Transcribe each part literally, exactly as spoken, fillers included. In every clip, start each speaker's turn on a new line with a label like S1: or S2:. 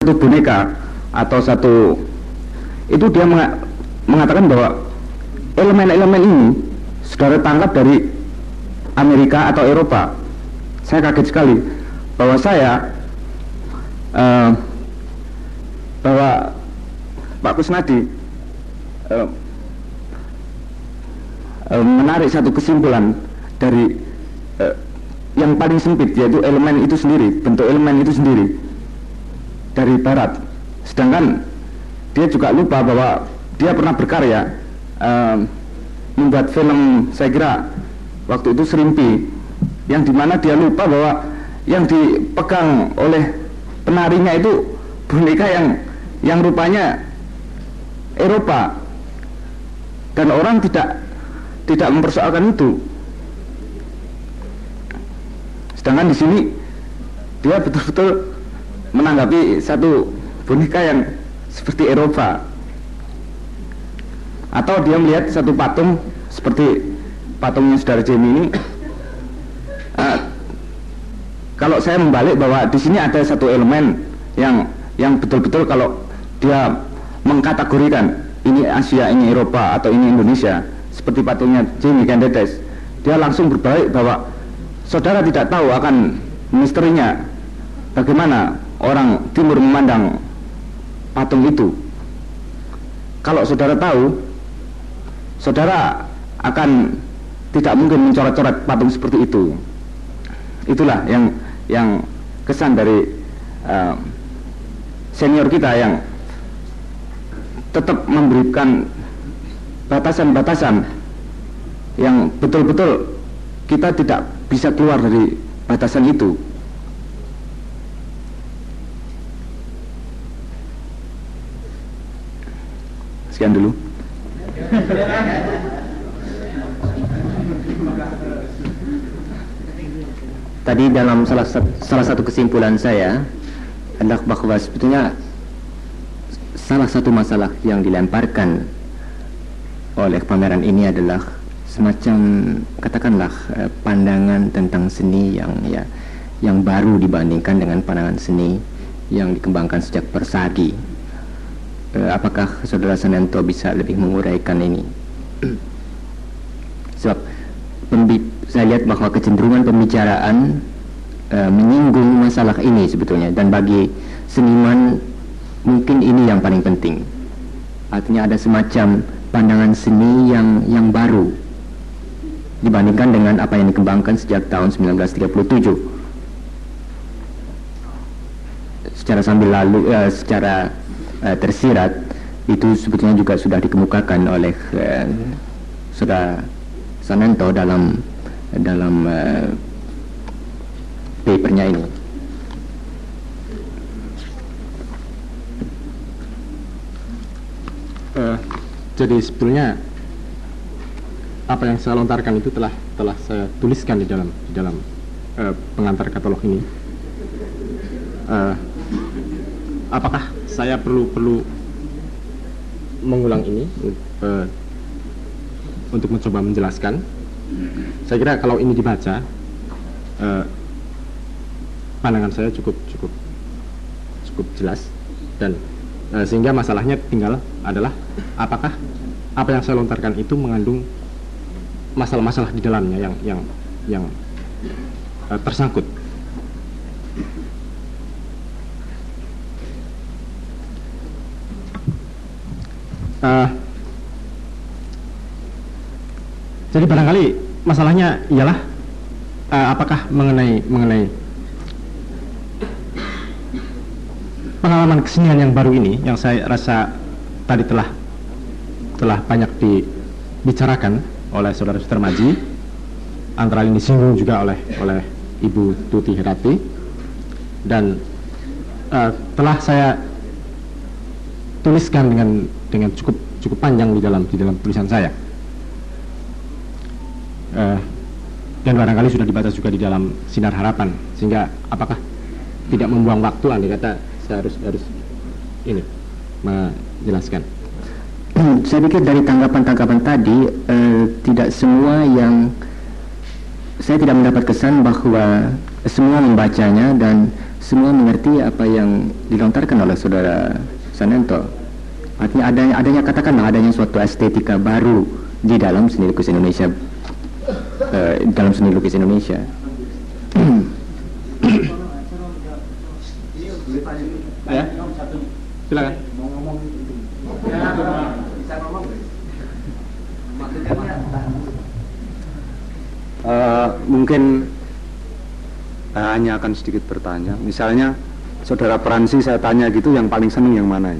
S1: satu boneka atau satu itu dia mengatakan bahwa elemen-elemen ini saudara tangkap dari Amerika atau Eropa. Saya kaget sekali bahwa saya uh, bahwa Pak Kusnadi uh, uh, menarik satu kesimpulan dari uh, yang paling sempit, yaitu elemen itu sendiri, bentuk elemen itu sendiri dari Barat. Sedangkan dia juga lupa bahwa dia pernah berkarya uh, membuat film, saya kira waktu itu Serimpi, yang dimana dia lupa bahwa yang dipegang oleh penarinya itu boneka yang yang rupanya Eropa, dan orang tidak tidak mempersoalkan itu. Sedangkan di sini dia betul-betul menanggapi satu boneka yang seperti Eropa, atau dia melihat satu patung seperti patungnya saudara Jamie ini. Uh, kalau saya membalik bahwa di sini ada satu elemen yang yang betul-betul kalau dia mengkategorikan ini Asia, ini Eropa, atau ini Indonesia, seperti patungnya Jamie Kendedes, dia langsung berbalik bahwa saudara tidak tahu akan misterinya bagaimana orang Timur memandang patung itu. Kalau saudara tahu, saudara akan tidak mungkin mencoret-coret patung seperti itu. Itulah yang yang kesan dari uh, senior kita yang tetap memberikan batasan-batasan yang betul-betul kita tidak bisa keluar dari batasan itu. Sekian dulu.
S2: Tadi dalam salah, salah satu kesimpulan saya adalah bahwa sebetulnya salah satu masalah yang dilemparkan oleh pameran ini adalah semacam, katakanlah, pandangan tentang seni yang ya yang baru dibandingkan dengan pandangan seni yang dikembangkan sejak Persagi. Eh, apakah saudara Sananto bisa lebih menguraikan ini? Sebab saya lihat bahwa kecenderungan pembicaraan eh, menyinggung masalah ini sebetulnya, dan bagi seniman mungkin ini yang paling penting. Artinya ada semacam pandangan seni yang yang baru dibandingkan dengan apa yang dikembangkan sejak tahun sembilan belas tiga puluh tujuh. Secara sambil lalu, uh, secara uh, tersirat, itu sebetulnya juga sudah dikemukakan oleh uh, saudara Sananto dalam dalam uh, papernya ini.
S3: Uh, jadi sebetulnya apa yang saya lontarkan itu telah telah saya tuliskan di dalam di dalam uh, pengantar katalog ini. Uh, apakah saya perlu perlu mengulang ini uh, untuk mencoba menjelaskan? Saya kira kalau ini dibaca, uh, pandangan saya cukup cukup cukup jelas, dan uh, sehingga masalahnya tinggal adalah apakah apa yang saya lontarkan itu mengandung masalah-masalah di dalamnya yang yang yang uh, tersangkut. Uh, jadi barangkali masalahnya ialah uh, apakah mengenai mengenai pengalaman kesenian yang baru ini, yang saya rasa tadi telah telah banyak dibicarakan oleh saudara-saudara Maji, antara lain disinggung juga oleh oleh Ibu Tuti Herati, dan uh, telah saya tuliskan dengan dengan cukup cukup panjang di dalam di dalam tulisan saya, uh, dan barangkali sudah dibaca juga di dalam Sinar Harapan, sehingga apakah tidak membuang waktu, andai kata saya harus harus ini menjelaskan.
S2: Saya pikir dari tanggapan-tanggapan tadi, eh, tidak semua yang saya tidak mendapat kesan bahwa semua membacanya dan semua mengerti apa yang dilontarkan oleh saudara Sanento. Artinya adanya, adanya katakanlah adanya suatu estetika baru di dalam seni lukis Indonesia, uh, dalam seni lukis Indonesia.
S3: Ya, silakan.
S4: Uh, mungkin uh, hanya akan sedikit bertanya. Misalnya saudara Pransi saya tanya gitu, yang paling seneng yang mana?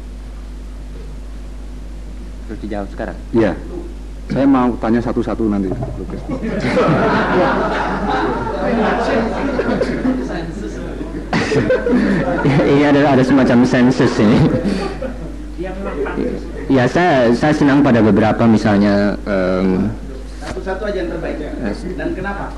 S2: Terus dijawab sekarang?
S4: Iya. Saya mau tanya satu-satu nanti.
S2: Ini ada ada semacam sensus ini. Ya, saya saya senang pada beberapa, misalnya um,
S5: satu-satu aja yang terbaik. Dan kenapa?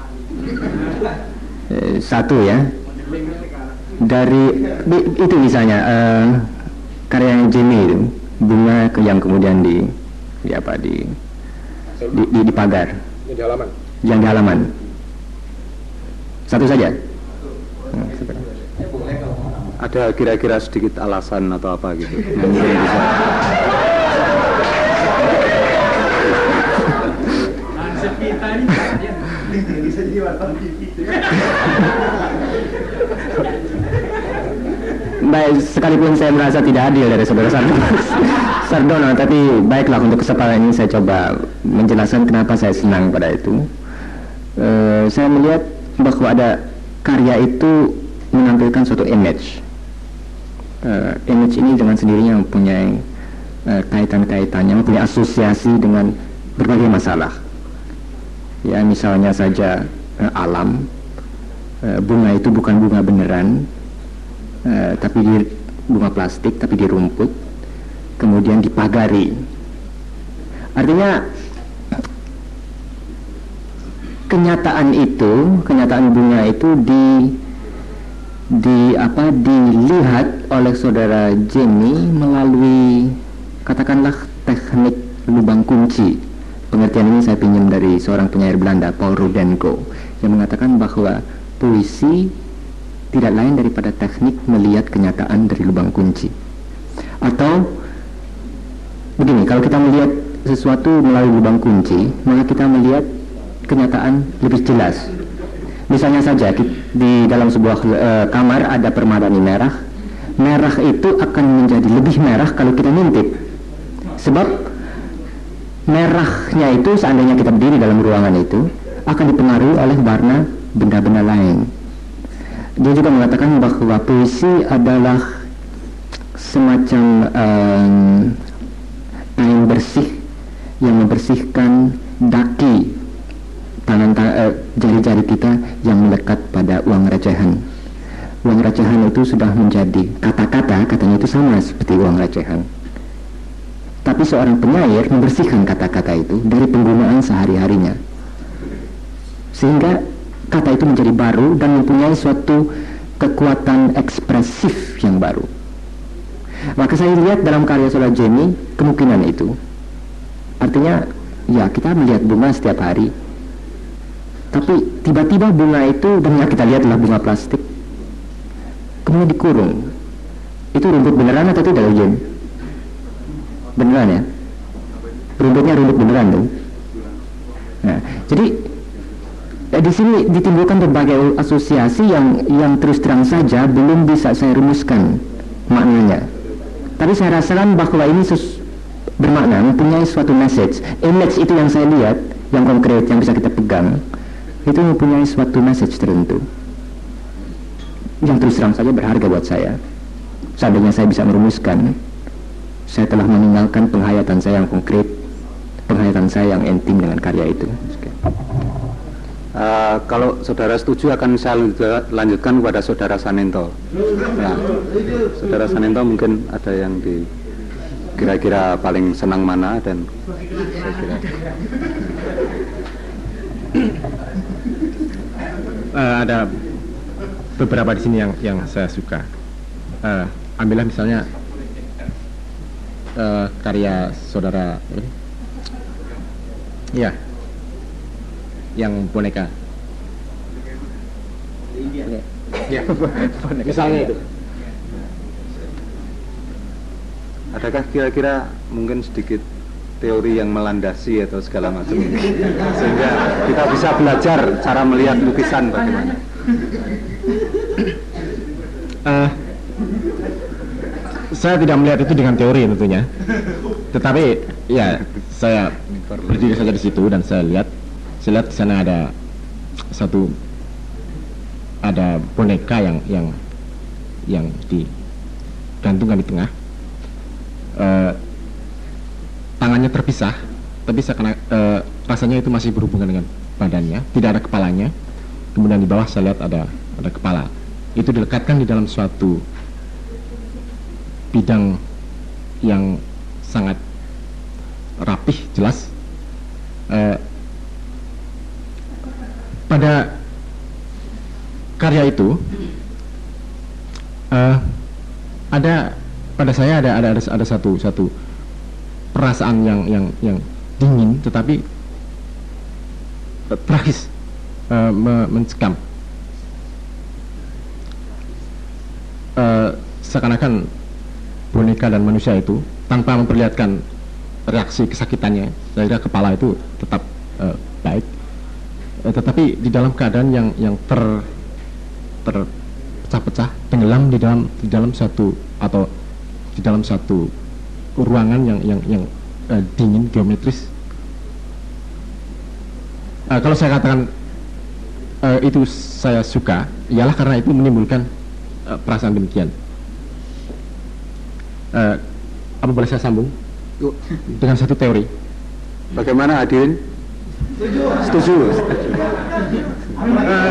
S2: Satu ya. Dari itu misalnya uh, karyanya Jamie itu, bunga yang kemudian di, di apa di di, di, di pagar.
S3: Di halaman.
S2: Yang di halaman. Satu saja.
S4: Ada kira-kira sedikit alasan atau apa gitu yang mungkin bisa.
S2: Baik, sekalipun saya merasa tidak adil dari saudara Sardono, tapi baiklah, untuk kesempatan ini saya coba menjelaskan kenapa saya senang pada itu. Uh, saya melihat bahwa ada karya itu menampilkan suatu image. Uh, image ini dengan sendirinya mempunyai uh, kaitan-kaitannya, mempunyai asosiasi dengan berbagai masalah. Ya, misalnya saja uh, alam, uh, bunga itu bukan bunga beneran, uh, tapi di bunga plastik, tapi di rumput, kemudian dipagari. Artinya kenyataan itu, kenyataan bunga itu di di apa dilihat oleh saudara Jamie melalui katakanlah teknik lubang kunci. Pengertian ini saya pinjam dari seorang penyair Belanda, Paul Rudenko, yang mengatakan bahwa puisi tidak lain daripada teknik melihat kenyataan dari lubang kunci. Atau begini, kalau kita melihat sesuatu melalui lubang kunci, maka kita melihat kenyataan lebih jelas. Misalnya saja di dalam sebuah uh, kamar ada permadani merah. Merah itu akan menjadi lebih merah kalau kita ngintip. Sebab merahnya itu, seandainya kita berdiri dalam ruangan itu, akan dipengaruhi oleh warna benda-benda lain. Dia juga mengatakan bahwa puisi adalah semacam um, air bersih yang membersihkan daki tangan uh, jari-jari kita yang melekat pada uang recehan. Uang recehan itu sudah menjadi kata-kata, katanya itu sama seperti uang recehan. Tapi seorang penyair membersihkan kata-kata itu dari penggunaan sehari-harinya, sehingga kata itu menjadi baru dan mempunyai suatu kekuatan ekspresif yang baru. Maka saya lihat dalam karya saudara Jamie kemungkinan itu. Artinya, ya, kita melihat bunga setiap hari, tapi tiba-tiba bunga itu, bunga kita lihat adalah bunga plastik, kemudian dikurung. Itu rumput beneran atau tidak, Jim? Beneran ya? Rumputnya rumput beneran tuh. Nah, jadi eh, di sini ditimbulkan berbagai asosiasi yang yang terus terang saja belum bisa saya rumuskan maknanya. Tapi saya rasakan bahwa ini sus- bermakna, mempunyai suatu message. Image itu yang saya lihat, yang konkret, yang bisa kita pegang, itu mempunyai suatu message tertentu yang terus terang saja berharga buat saya. Seandainya saya bisa merumuskan, saya telah meninggalkan penghayatan saya yang konkret, penghayatan saya yang intim dengan karya itu.
S4: Uh, kalau saudara setuju akan saya lanjutkan kepada saudara Sanento. Nah, saudara Sanento mungkin ada yang di kira-kira paling senang mana, dan saya kira
S3: uh, ada beberapa di sini yang yang saya suka. Uh, ambillah misalnya uh, karya saudara, ya, yang boneka
S5: Iya.
S3: Ya. Misalnya itu.
S4: Adakah kira-kira mungkin sedikit teori yang melandasi atau segala macam sehingga kita bisa belajar cara melihat lukisan bagaimana?
S3: Uh, saya tidak melihat itu dengan teori tentunya, tetapi ya saya berdiri saja di situ dan saya lihat, saya lihat di sana ada satu ada boneka yang yang yang digantungkan di tengah. Uh, tangannya terpisah, tapi seakan uh, rasanya itu masih berhubungan dengan badannya, tidak ada kepalanya. Kemudian di bawah saya lihat ada ada kepala. Itu dilekatkan di dalam suatu bidang yang sangat rapih, jelas. Uh, pada karya itu uh, ada pada saya ada ada ada, ada satu satu perasaan yang yang yang dingin tetapi uh, tragis, uh, me mencekam, uh, seakan-akan boneka dan manusia itu tanpa memperlihatkan reaksi kesakitannya, saya kira kepala itu tetap uh, baik, uh, tetapi di dalam keadaan yang yang ter terpecah-pecah, tenggelam di dalam di dalam satu atau di dalam satu ruangan yang yang yang uh, dingin, geometris. Uh, kalau saya katakan uh, itu saya suka, ialah karena itu menimbulkan uh, perasaan demikian. Uh, apa boleh saya sambung dengan satu teori?
S4: Bagaimana hadirin? Setuju.
S3: Uh,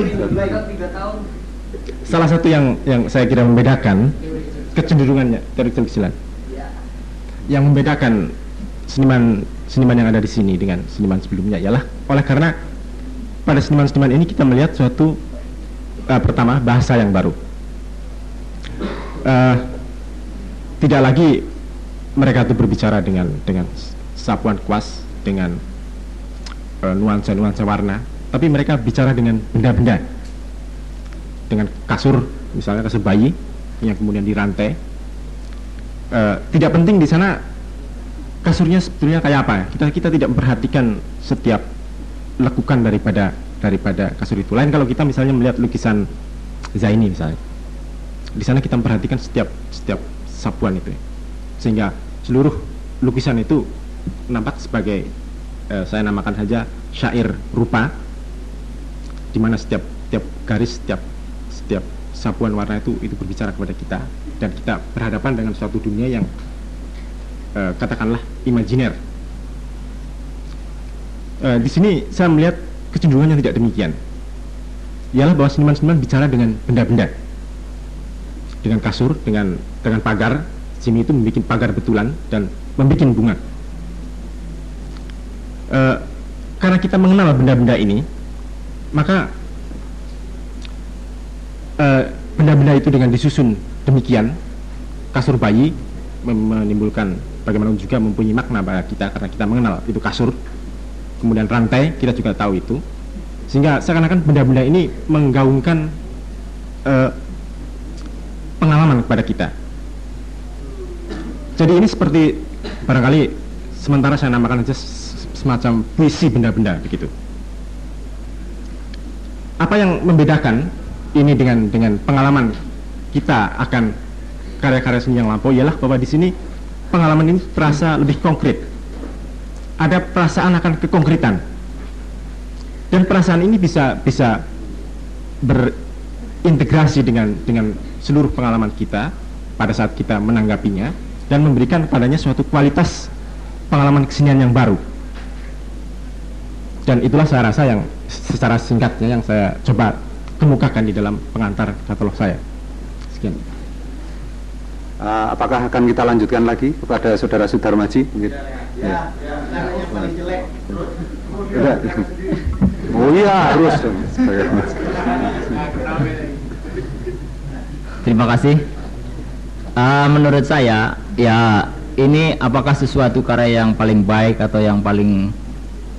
S3: salah satu yang yang saya kira membedakan kecenderungannya dari televisian, yang membedakan seniman seniman yang ada di sini dengan seniman sebelumnya ialah oleh karena pada seniman-seniman ini kita melihat suatu uh, pertama bahasa yang baru. Uh, tidak lagi mereka itu berbicara dengan dengan sapuan kuas, dengan uh, nuansa-nuansa warna, tapi mereka bicara dengan benda-benda, dengan kasur, misalnya kasur bayi yang kemudian dirantai. Uh, tidak penting di sana kasurnya sebetulnya kayak apa. Kita kita tidak memperhatikan setiap lekukan daripada daripada kasur itu. Lain kalau kita misalnya melihat lukisan Zaini misalnya, di sana kita memperhatikan setiap setiap sapuan itu, sehingga seluruh lukisan itu nampak sebagai uh, saya namakan saja syair rupa, di mana setiap setiap garis, setiap setiap sapuan warna itu itu berbicara kepada kita, dan kita berhadapan dengan suatu dunia yang uh, katakanlah imajiner. Uh, di sini saya melihat kecenderungan yang tidak demikian, ialah bahwa seniman-seniman bicara dengan benda-benda, dengan kasur, dengan dengan pagar. Sini itu membuat pagar betulan dan membuat bunga. Uh, karena kita mengenal benda-benda ini, maka benda-benda uh, itu dengan disusun demikian, kasur bayi menimbulkan bagaimana juga mempunyai makna bagi kita karena kita mengenal itu kasur. Kemudian rantai kita juga tahu itu, sehingga seakan-akan benda-benda ini menggaungkan uh, pengalaman kepada kita. Jadi ini seperti barangkali sementara saya namakan saja semacam puisi benda-benda begitu. Apa yang membedakan ini dengan dengan pengalaman kita akan karya-karya seni yang lampau ialah bahwa di sini pengalaman ini terasa lebih konkret. Ada perasaan akan kekonkretan. Dan perasaan ini bisa bisa berintegrasi dengan dengan seluruh pengalaman kita pada saat kita menanggapinya dan memberikan padanya suatu kualitas pengalaman kesenian yang baru. Dan itulah saya rasa yang secara singkatnya yang saya coba kemukakan di dalam pengantar katalog saya. Sekian.
S4: Uh, apakah akan kita lanjutkan lagi kepada saudara Sudarmaji? Mungkin.
S5: Ya, ya, caranya paling jelek.
S4: Udah. Oh iya, harus.
S2: Terima kasih. Uh, menurut saya, ya ini apakah sesuatu karya yang paling baik atau yang paling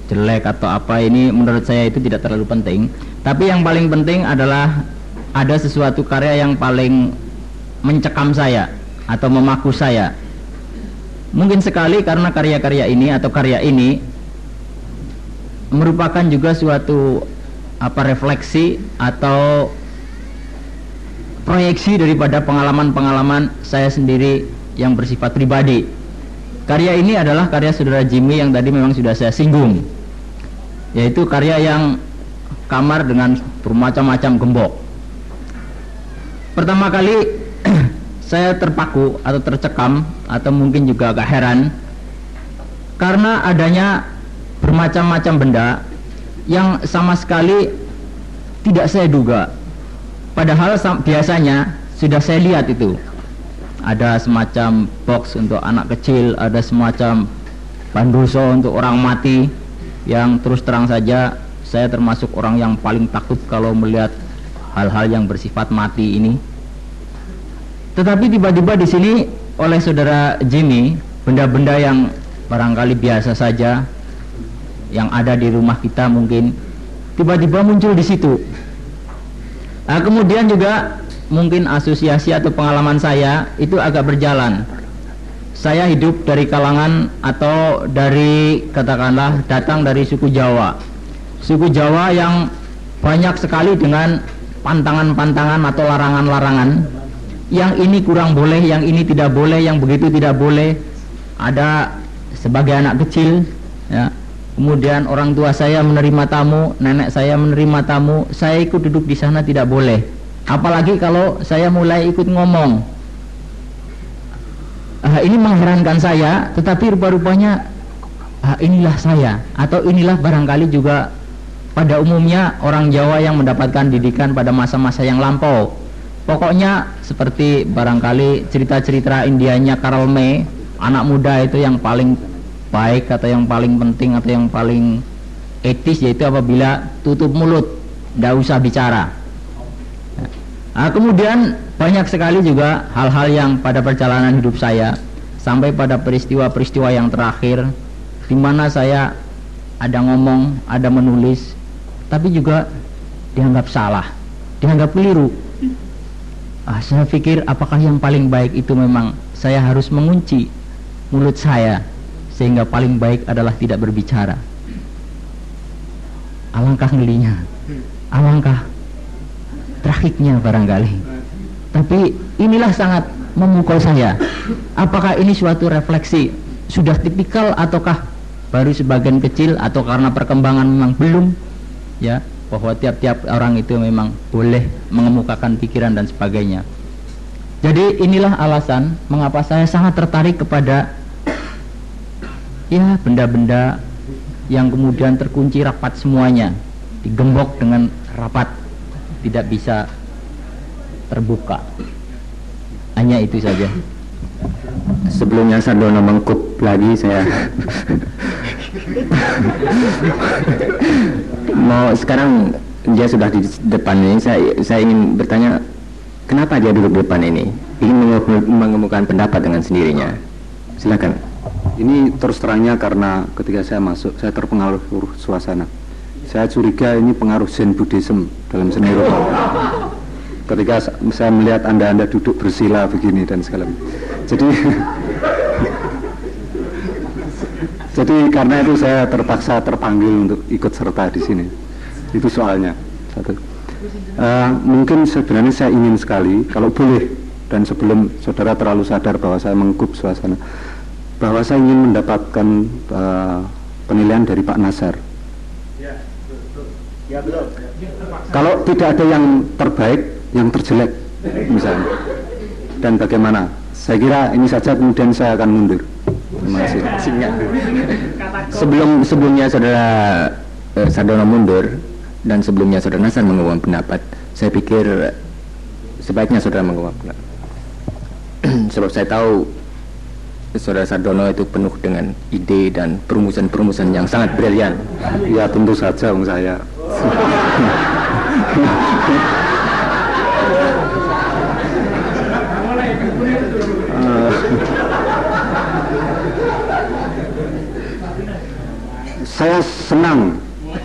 S6: jelek atau apa, ini menurut saya itu tidak terlalu penting. Tapi yang paling penting adalah ada sesuatu karya yang paling mencekam saya atau memaku saya. Mungkin sekali karena karya-karya ini atau karya ini merupakan juga suatu apa refleksi atau proyeksi daripada pengalaman-pengalaman saya sendiri yang bersifat pribadi. Karya ini adalah karya saudara Jimmy yang tadi memang sudah saya singgung, yaitu karya yang kamar dengan bermacam-macam gembok. Pertama kali saya terpaku atau tercekam atau mungkin juga agak heran karena adanya bermacam-macam benda yang sama sekali tidak saya duga. Padahal biasanya sudah saya lihat itu. Ada semacam box untuk anak kecil, ada semacam bandoso untuk orang mati, yang terus terang saja saya termasuk orang yang paling takut kalau melihat hal-hal yang bersifat mati ini. Tetapi tiba-tiba di sini oleh saudara Jimmy, benda-benda yang barangkali biasa saja yang ada di rumah kita mungkin tiba-tiba muncul di situ. Nah, kemudian juga mungkin asosiasi atau pengalaman saya itu agak berjalan. Saya hidup dari kalangan atau dari katakanlah datang dari suku Jawa. Suku Jawa yang banyak sekali dengan pantangan-pantangan atau larangan-larangan. Yang ini kurang boleh, yang ini tidak boleh, yang begitu tidak boleh. Ada sebagai anak kecil, ya. Kemudian orang tua saya menerima tamu, nenek saya menerima tamu, saya ikut duduk di sana tidak boleh. Apalagi kalau saya mulai ikut ngomong. Ah, ini mengherankan saya, tetapi rupa-rupanya ah, inilah saya. Atau inilah barangkali juga pada umumnya orang Jawa yang mendapatkan didikan pada masa-masa yang lampau. Pokoknya seperti barangkali cerita-cerita Indianya Karl May, anak muda itu yang paling baik atau yang paling penting atau yang paling etis yaitu apabila tutup mulut, tidak usah bicara. Nah, kemudian banyak sekali juga hal-hal yang pada perjalanan hidup saya sampai pada peristiwa-peristiwa yang terakhir di mana saya ada ngomong, ada menulis, tapi juga dianggap salah, dianggap keliru. Ah, saya pikir apakah yang paling baik itu memang saya harus mengunci mulut saya sehingga paling baik adalah tidak berbicara. Alangkah ngelinya, alangkah tragiknya barangkali. Tapi inilah sangat memukul saya. Apakah ini suatu refleksi sudah tipikal ataukah baru sebagian kecil, atau karena perkembangan memang belum, ya, bahwa tiap-tiap orang itu memang boleh mengemukakan pikiran dan sebagainya. Jadi inilah alasan mengapa saya sangat tertarik kepada ya benda-benda yang kemudian terkunci rapat semuanya, digembok dengan rapat, tidak bisa terbuka. Hanya itu saja.
S2: Sebelumnya Sardono mengkup lagi, saya mau sekarang dia sudah di depan ini, saya, saya ingin bertanya kenapa dia duduk di depan ini, ingin mengemukakan pendapat dengan sendirinya. Silakan.
S4: Ini terus terangnya karena ketika saya masuk saya terpengaruh suasana. Saya curiga ini pengaruh Zen Buddhism dalam seni rupa. Ketika saya melihat anda-anda duduk bersila begini dan segala macam. Jadi jadi karena itu saya terpaksa terpanggil untuk ikut serta di sini. Itu soalnya satu. Uh, mungkin sebenarnya saya ingin sekali kalau boleh, dan sebelum saudara terlalu sadar bahwa saya mengkup suasana, bahwa saya ingin mendapatkan uh, penilaian dari Pak Nasar.
S5: Ya, belum.
S4: Kalau tidak ada yang terbaik, yang terjelek misalnya, dan bagaimana? Saya kira ini saja, kemudian saya akan mundur. Terima kasih.
S2: Sebelum sebelumnya saudara eh, Sardono mundur dan sebelumnya saudara Nasar mengumumkan pendapat, saya pikir sebaiknya saudara mengumumkan pendapat. Sebab saya tahu saudara Sardono itu penuh dengan ide dan perumusan-perumusan yang sangat brilian.
S4: Ya tentu saja, um, saya. saya senang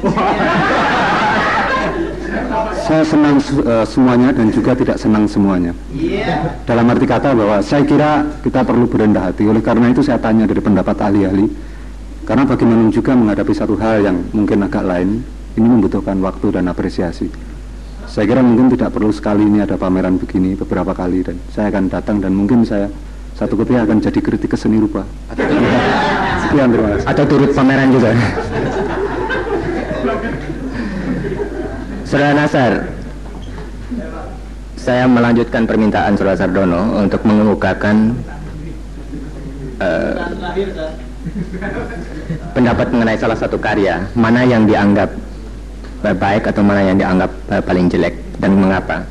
S4: saya senang uh, semuanya dan juga tidak senang semuanya. Dalam arti kata bahwa saya kira kita perlu berendah hati. Oleh karena itu saya tanya dari pendapat ahli-ahli, karena bagaimana juga menghadapi satu hal yang mungkin agak lain, ini membutuhkan waktu dan apresiasi. Saya kira mungkin tidak perlu sekali ini ada pameran begini beberapa kali, dan saya akan datang dan mungkin saya satu ketika akan jadi kritik seni rupa. Sekian, terima kasih.
S2: Atau turut pameran juga. Saudara Nasar, saya melanjutkan permintaan Saudara Sardono untuk mengemukakan uh, pendapat mengenai salah satu karya, mana yang dianggap baik atau mana yang dianggap uh, paling jelek dan mengapa.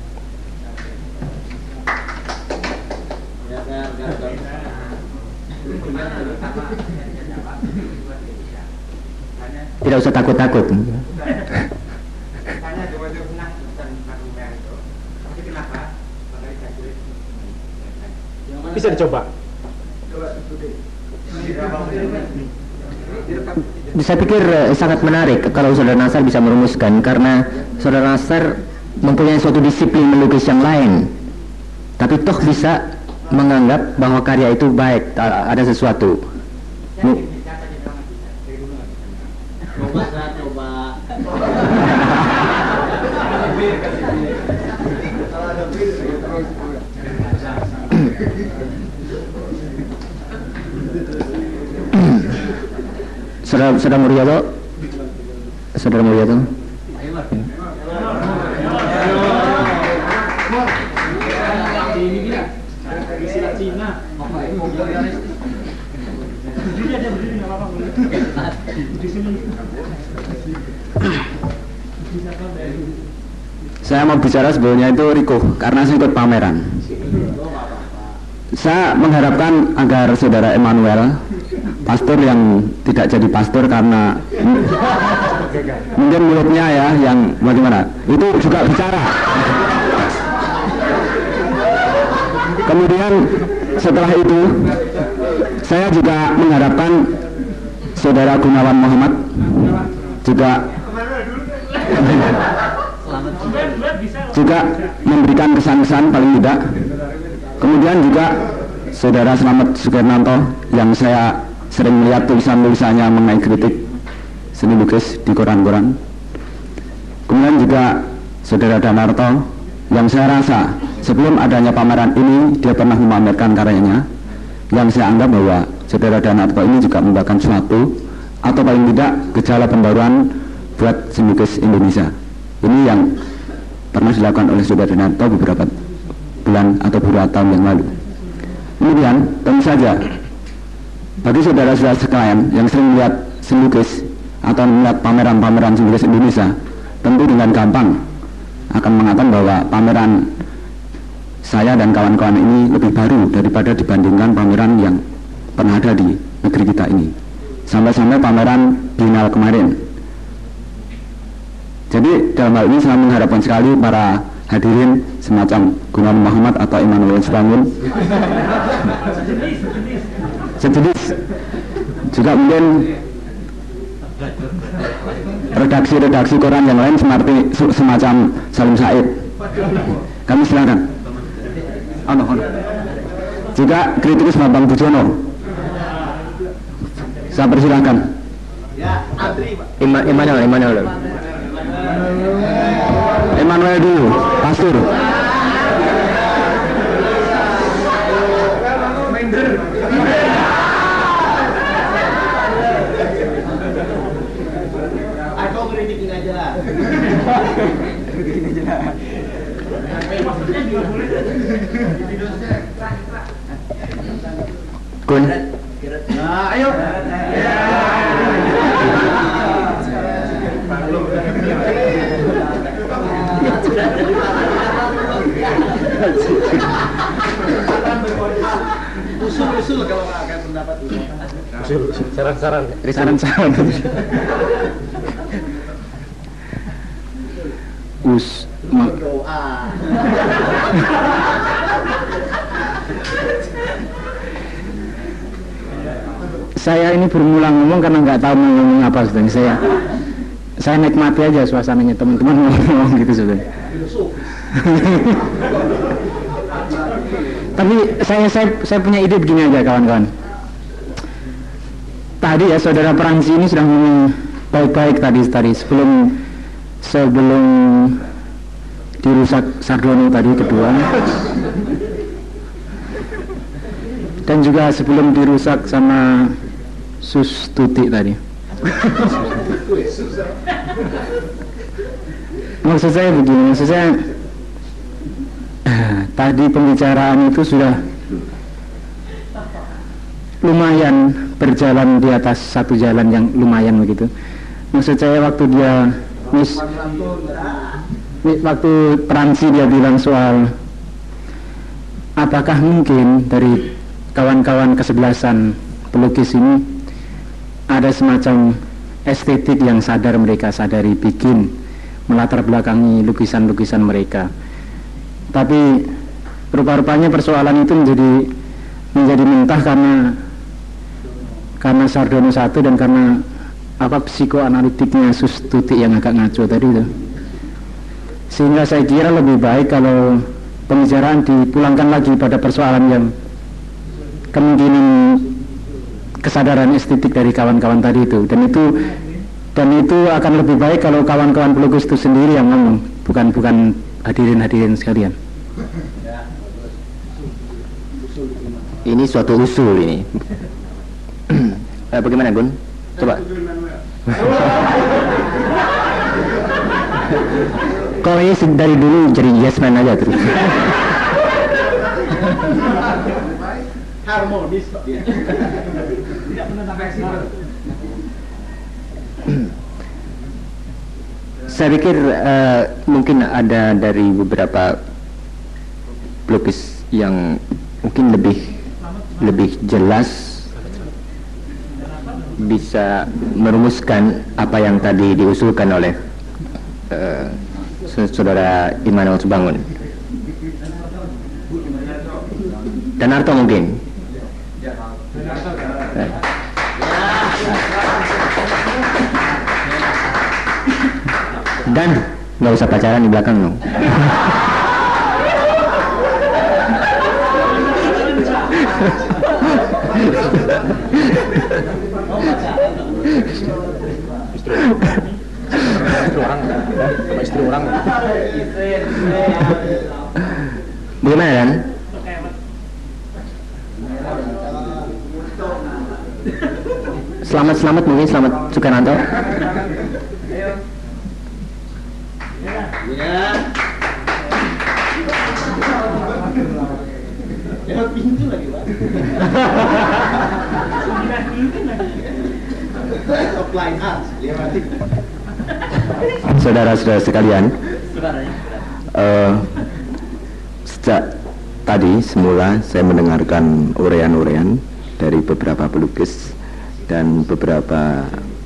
S2: Tidak usah takut-takut.
S3: Bisa dicoba.
S2: Saya pikir uh, sangat menarik kalau Saudara Nasar bisa merumuskan, karena Saudara Nasar mempunyai suatu disiplin melukis yang lain, tapi toh bisa menganggap bahwa karya itu baik, ada sesuatu. M-
S5: Coba, coba.
S2: Saudara, Saudara Muryato, Saudara Muryato.
S1: Saya mau bicara sebelumnya itu Riko, karena saya ikut pameran. Saya mengharapkan agar Saudara Emmanuel, pastor yang tidak jadi pastor karena mungkin mulutnya ya yang bagaimana, itu juga bicara. Kemudian setelah itu saya juga mengharapkan Saudara Gunawan Muhammad juga juga memberikan kesan-kesan paling tidak. Kemudian juga Saudara Slamet Sukernanto yang saya sering melihat tulisan-tulisannya mengenai kritik seni lukis di koran-koran. Kemudian juga Saudara Danarto yang saya rasa sebelum adanya pameran ini dia pernah memamerkan karyanya, yang saya anggap bahwa Saudara Danarto ini juga membawakan suatu atau paling tidak gejala pembaruan buat seni lukis Indonesia. Ini yang pernah dilakukan oleh Saudara Danarto beberapa bulan atau beberapa tahun yang lalu. Kemudian tentu saja bagi saudara-saudara sekalian yang sering melihat seni lukis atau melihat pameran-pameran seni lukis Indonesia, tentu dengan gampang akan mengatakan bahwa pameran saya dan kawan-kawan ini lebih baru daripada dibandingkan pameran yang pernah ada di negeri kita ini, sampai-sampai pameran Biennale kemarin. Jadi dalam hal ini saya mengharapkan sekali para hadirin semacam Gunawan Muhammad atau Emmanuel Subangun sejenis, juga mungkin redaksi-redaksi koran yang lain seperti semacam Salim Said. Kami silakan. Ono, ono. Juga kritikus Bambang Bujono. Saya persilahkan.
S5: Ya, antri, Pak.
S2: Ima, Emmanuel, Emmanuel.
S1: Emmanuel dulu, pastor.
S5: Aku kritikin aja lah. Kritikin aja lah.
S2: Kun.
S5: Nah, ayo. Usul-usul kalau nggak akan pendapat usul.
S3: Saran-saran.
S1: Saran-saran. Us.
S5: Doa.
S7: saya ini bermula ngomong karena nggak tahu mau ngomong apa sebenarnya. Saya saya nikmati aja suasananya teman-teman ngomong gitu sebenarnya. Tapi saya, saya saya punya ide begini aja kawan-kawan. Tadi ya saudara Peransi ini sudah ngomong baik-baik tadi tadi sebelum sebelum dirusak Sardono tadi kedua, dan juga sebelum dirusak sama Sus Tuti tadi. Maksud saya begini, maksud saya eh, tadi pembicaraan itu sudah lumayan berjalan di atas satu jalan yang lumayan begitu. Maksud saya waktu dia mis, waktu Peransi dia bilang soal apakah mungkin dari kawan-kawan kesebelasan pelukis ini ada semacam estetik yang sadar mereka sadari bikin melatar belakangi lukisan-lukisan mereka. Tapi rupa-rupanya persoalan itu menjadi menjadi mentah karena karena Sardono satu dan karena apa psikoanalitiknya Sus Tuti yang agak ngaco tadi itu. Sehingga saya kira lebih baik kalau pembicaraan dipulangkan lagi pada persoalan yang kemungkinan kesadaran estetik dari kawan-kawan tadi itu, dan itu dan itu akan lebih baik kalau kawan-kawan pelukis itu sendiri yang ngomong, bukan bukan hadirin-hadirin sekalian.
S2: Ini suatu usul ini. Eh, bagaimana Gun? Coba. Kalau ini dari dulu jadi yes man aja terus.
S5: Harmonis Pak. Tidak pernah fleksibel.
S2: Saya pikir uh, mungkin ada dari beberapa pelukis yang mungkin lebih lebih jelas bisa merumuskan apa yang tadi diusulkan oleh uh, saudara Immanuel Subangun. Dan Arto mungkin. Dan nggak usah pacaran di belakang dong.
S3: Istri orang, sama istri orang.
S2: Bagaimana Dan? Selamat selamat mungkin selamat Sukananto.
S5: Ya. Ya pintu lagi Pak. Top line art,
S2: Saudara-saudara sekalian, uh, sejak tadi semula saya mendengarkan urean-urean dari beberapa pelukis dan beberapa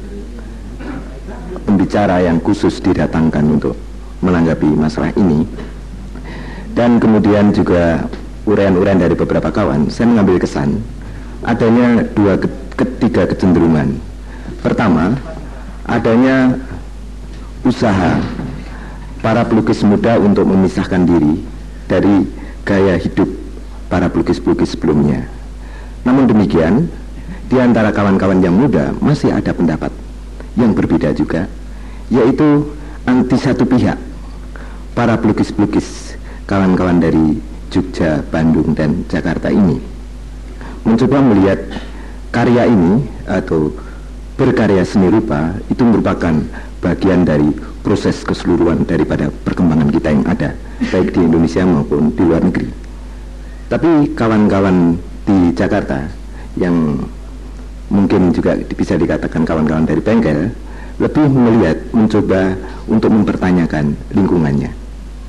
S2: pembicara yang khusus didatangkan untuk menanggapi masalah ini, dan kemudian juga urean-urean dari beberapa kawan. Saya mengambil kesan adanya dua ketiga kecenderungan. Pertama, adanya usaha para pelukis muda untuk memisahkan diri dari gaya hidup para pelukis-pelukis sebelumnya. Namun demikian, di antara kawan-kawan yang muda masih ada pendapat yang berbeda juga, yaitu anti satu pihak. Para pelukis-pelukis kawan-kawan dari Jogja, Bandung, dan Jakarta ini mencoba melihat karya ini atau berkarya seni rupa itu merupakan bagian dari proses keseluruhan daripada perkembangan kita yang ada, baik di Indonesia maupun di luar negeri. Tapi kawan-kawan di Jakarta yang mungkin juga bisa dikatakan kawan-kawan dari bengkel lebih melihat, mencoba untuk mempertanyakan lingkungannya.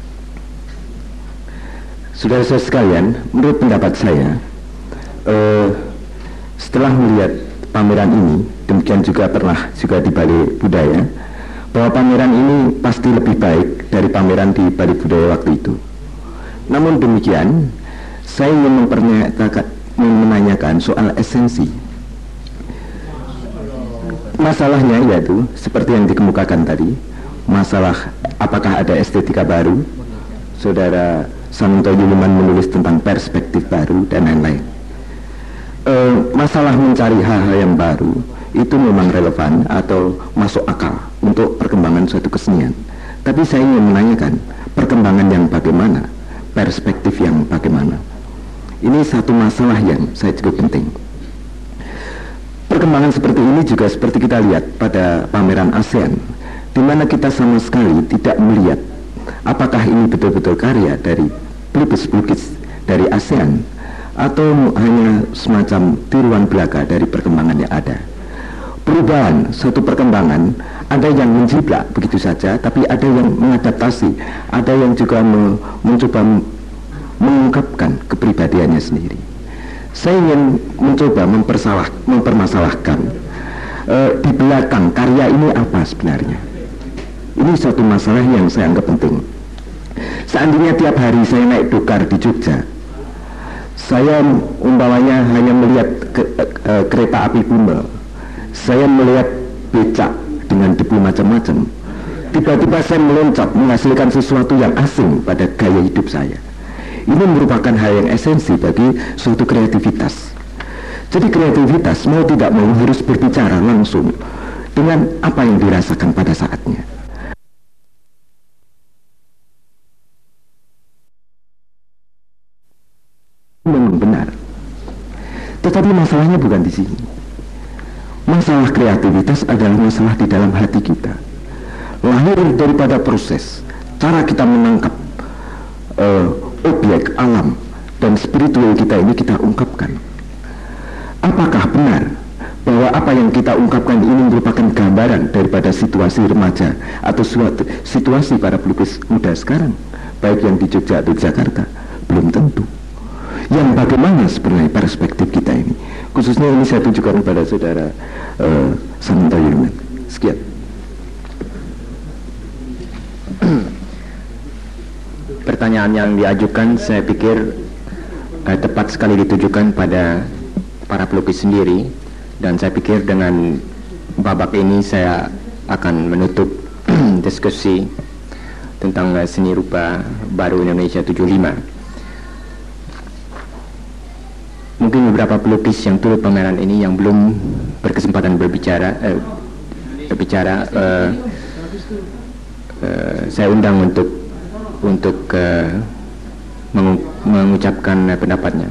S2: Saudara-saudara sekalian, menurut pendapat saya, eh, setelah melihat pameran ini, demikian juga pernah juga di Balai Budaya, bahwa pameran ini pasti lebih baik dari pameran di Balai Budaya waktu itu. Namun demikian, saya ingin menanyakan soal esensi.
S1: masalahnya yaitu seperti yang dikemukakan tadi, masalah apakah ada estetika baru. Saudara Saminto Yuliman menulis tentang perspektif baru dan lain-lain. E, masalah mencari hal-hal yang baru itu memang relevan atau masuk akal untuk perkembangan suatu kesenian. Tapi saya ingin menanyakan, perkembangan yang bagaimana, perspektif yang bagaimana. Ini satu masalah yang saya cukup penting. Perkembangan seperti ini juga seperti kita lihat pada pameran ASEAN, di mana kita sama sekali tidak melihat apakah ini betul-betul karya dari pelukis-pelukis dari ASEAN atau hanya semacam tiruan belaka dari perkembangan yang ada. Perubahan, suatu perkembangan, ada yang menjiplak begitu saja, tapi ada yang mengadaptasi, ada yang juga me mencoba mengungkapkan kepribadiannya sendiri. Saya ingin mencoba mempersalah, mempermasalahkan uh, di belakang karya ini apa sebenarnya. Ini suatu masalah yang saya anggap penting. Seandainya tiap hari saya naik dokar di Jogja, saya umpamanya hanya melihat ke, uh, kereta api Bumel, saya melihat becak dengan debu macam-macam, tiba-tiba saya meloncat menghasilkan sesuatu yang asing pada gaya hidup saya. Ini merupakan hal yang esensi bagi suatu kreativitas. Jadi kreativitas mau tidak mau harus berbicara langsung dengan apa yang dirasakan pada saatnya. Memang benar, tetapi masalahnya bukan di sini. Masalah kreativitas adalah masalah di dalam hati kita, lahir daripada proses cara kita menangkap uh, objek alam dan spiritual kita ini kita ungkapkan. Apakah benar bahwa apa yang kita ungkapkan ini merupakan gambaran daripada situasi remaja atau suatu situasi para pelukis muda sekarang, baik yang di Jogja atau di Jakarta? Belum tentu. Yang bagaimana sebenarnya perspektif kita ini, khususnya ini saya tunjukkan kepada saudara uh, Saminto Yuliman. Sekian.
S2: Pertanyaan yang diajukan saya pikir eh, tepat sekali ditujukan pada para pelukis sendiri, dan saya pikir dengan babak ini saya akan menutup diskusi tentang eh, seni rupa baru Indonesia tujuh puluh lima. Mungkin beberapa pelukis yang turut pameran ini yang belum berkesempatan berbicara eh, berbicara eh, eh, saya undang untuk untuk uh, mengu mengucapkan uh, pendapatnya.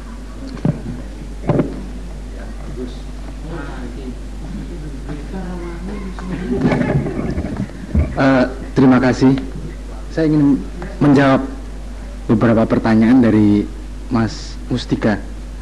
S7: Uh, terima kasih. Saya ingin menjawab beberapa pertanyaan dari Mas Mustika.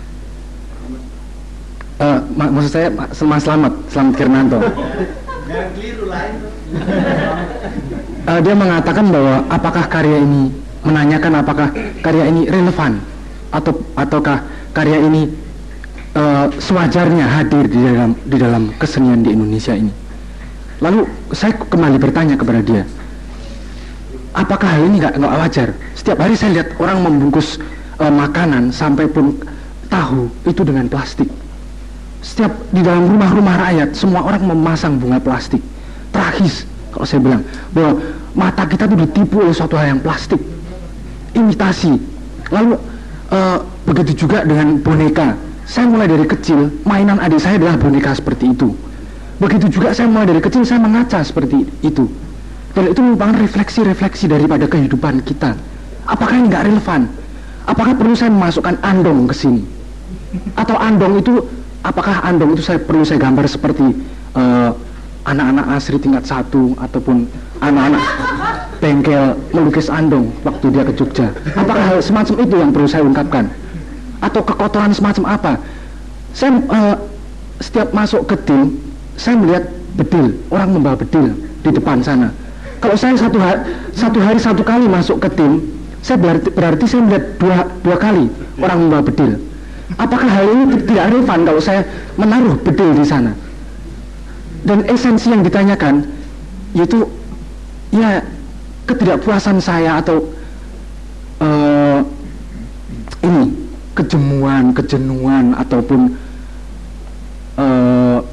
S7: Uh, mak maksud saya Mas Slamet, Slamet Kirnanto.
S5: Jangan keliru lain.
S7: Uh, dia mengatakan bahwa apakah karya ini, menanyakan apakah karya ini relevan atau ataukah karya ini uh, sewajarnya hadir di dalam di dalam kesenian di Indonesia ini. Lalu saya kembali bertanya kepada dia, apakah hal ini nggak nggak wajar? Setiap hari saya lihat orang membungkus uh, makanan sampai pun tahu itu dengan plastik. Setiap di dalam rumah-rumah rakyat semua orang memasang bunga plastik. Tragis kalau saya bilang bahwa mata kita itu ditipu oleh suatu hal yang plastik, imitasi. Lalu uh, begitu juga dengan boneka. Saya mulai dari kecil mainan adik saya adalah boneka seperti itu. Begitu juga saya mulai dari kecil saya mengaca seperti itu, dan itu merupakan refleksi-refleksi daripada kehidupan kita. Apakah ini nggak relevan? Apakah perlu saya memasukkan andong ke sini? Atau andong itu, apakah andong itu saya perlu saya gambar seperti uh, anak-anak asri tingkat satu ataupun anak-anak bengkel melukis andong waktu dia ke Jogja? Apakah hal semacam itu yang perlu saya ungkapkan? Atau kekotoran semacam apa? Saya uh, setiap masuk ke tim, saya melihat bedil, orang membawa bedil di depan sana. Kalau saya satu hari satu hari satu kali masuk ke tim, saya berarti, berarti saya melihat dua dua kali orang membawa bedil. Apakah hal ini tidak relevan kalau saya menaruh bedil di sana? Dan esensi yang ditanyakan yaitu ya ketidakpuasan saya atau uh, ini kejemuan, kejenuhan ataupun uh,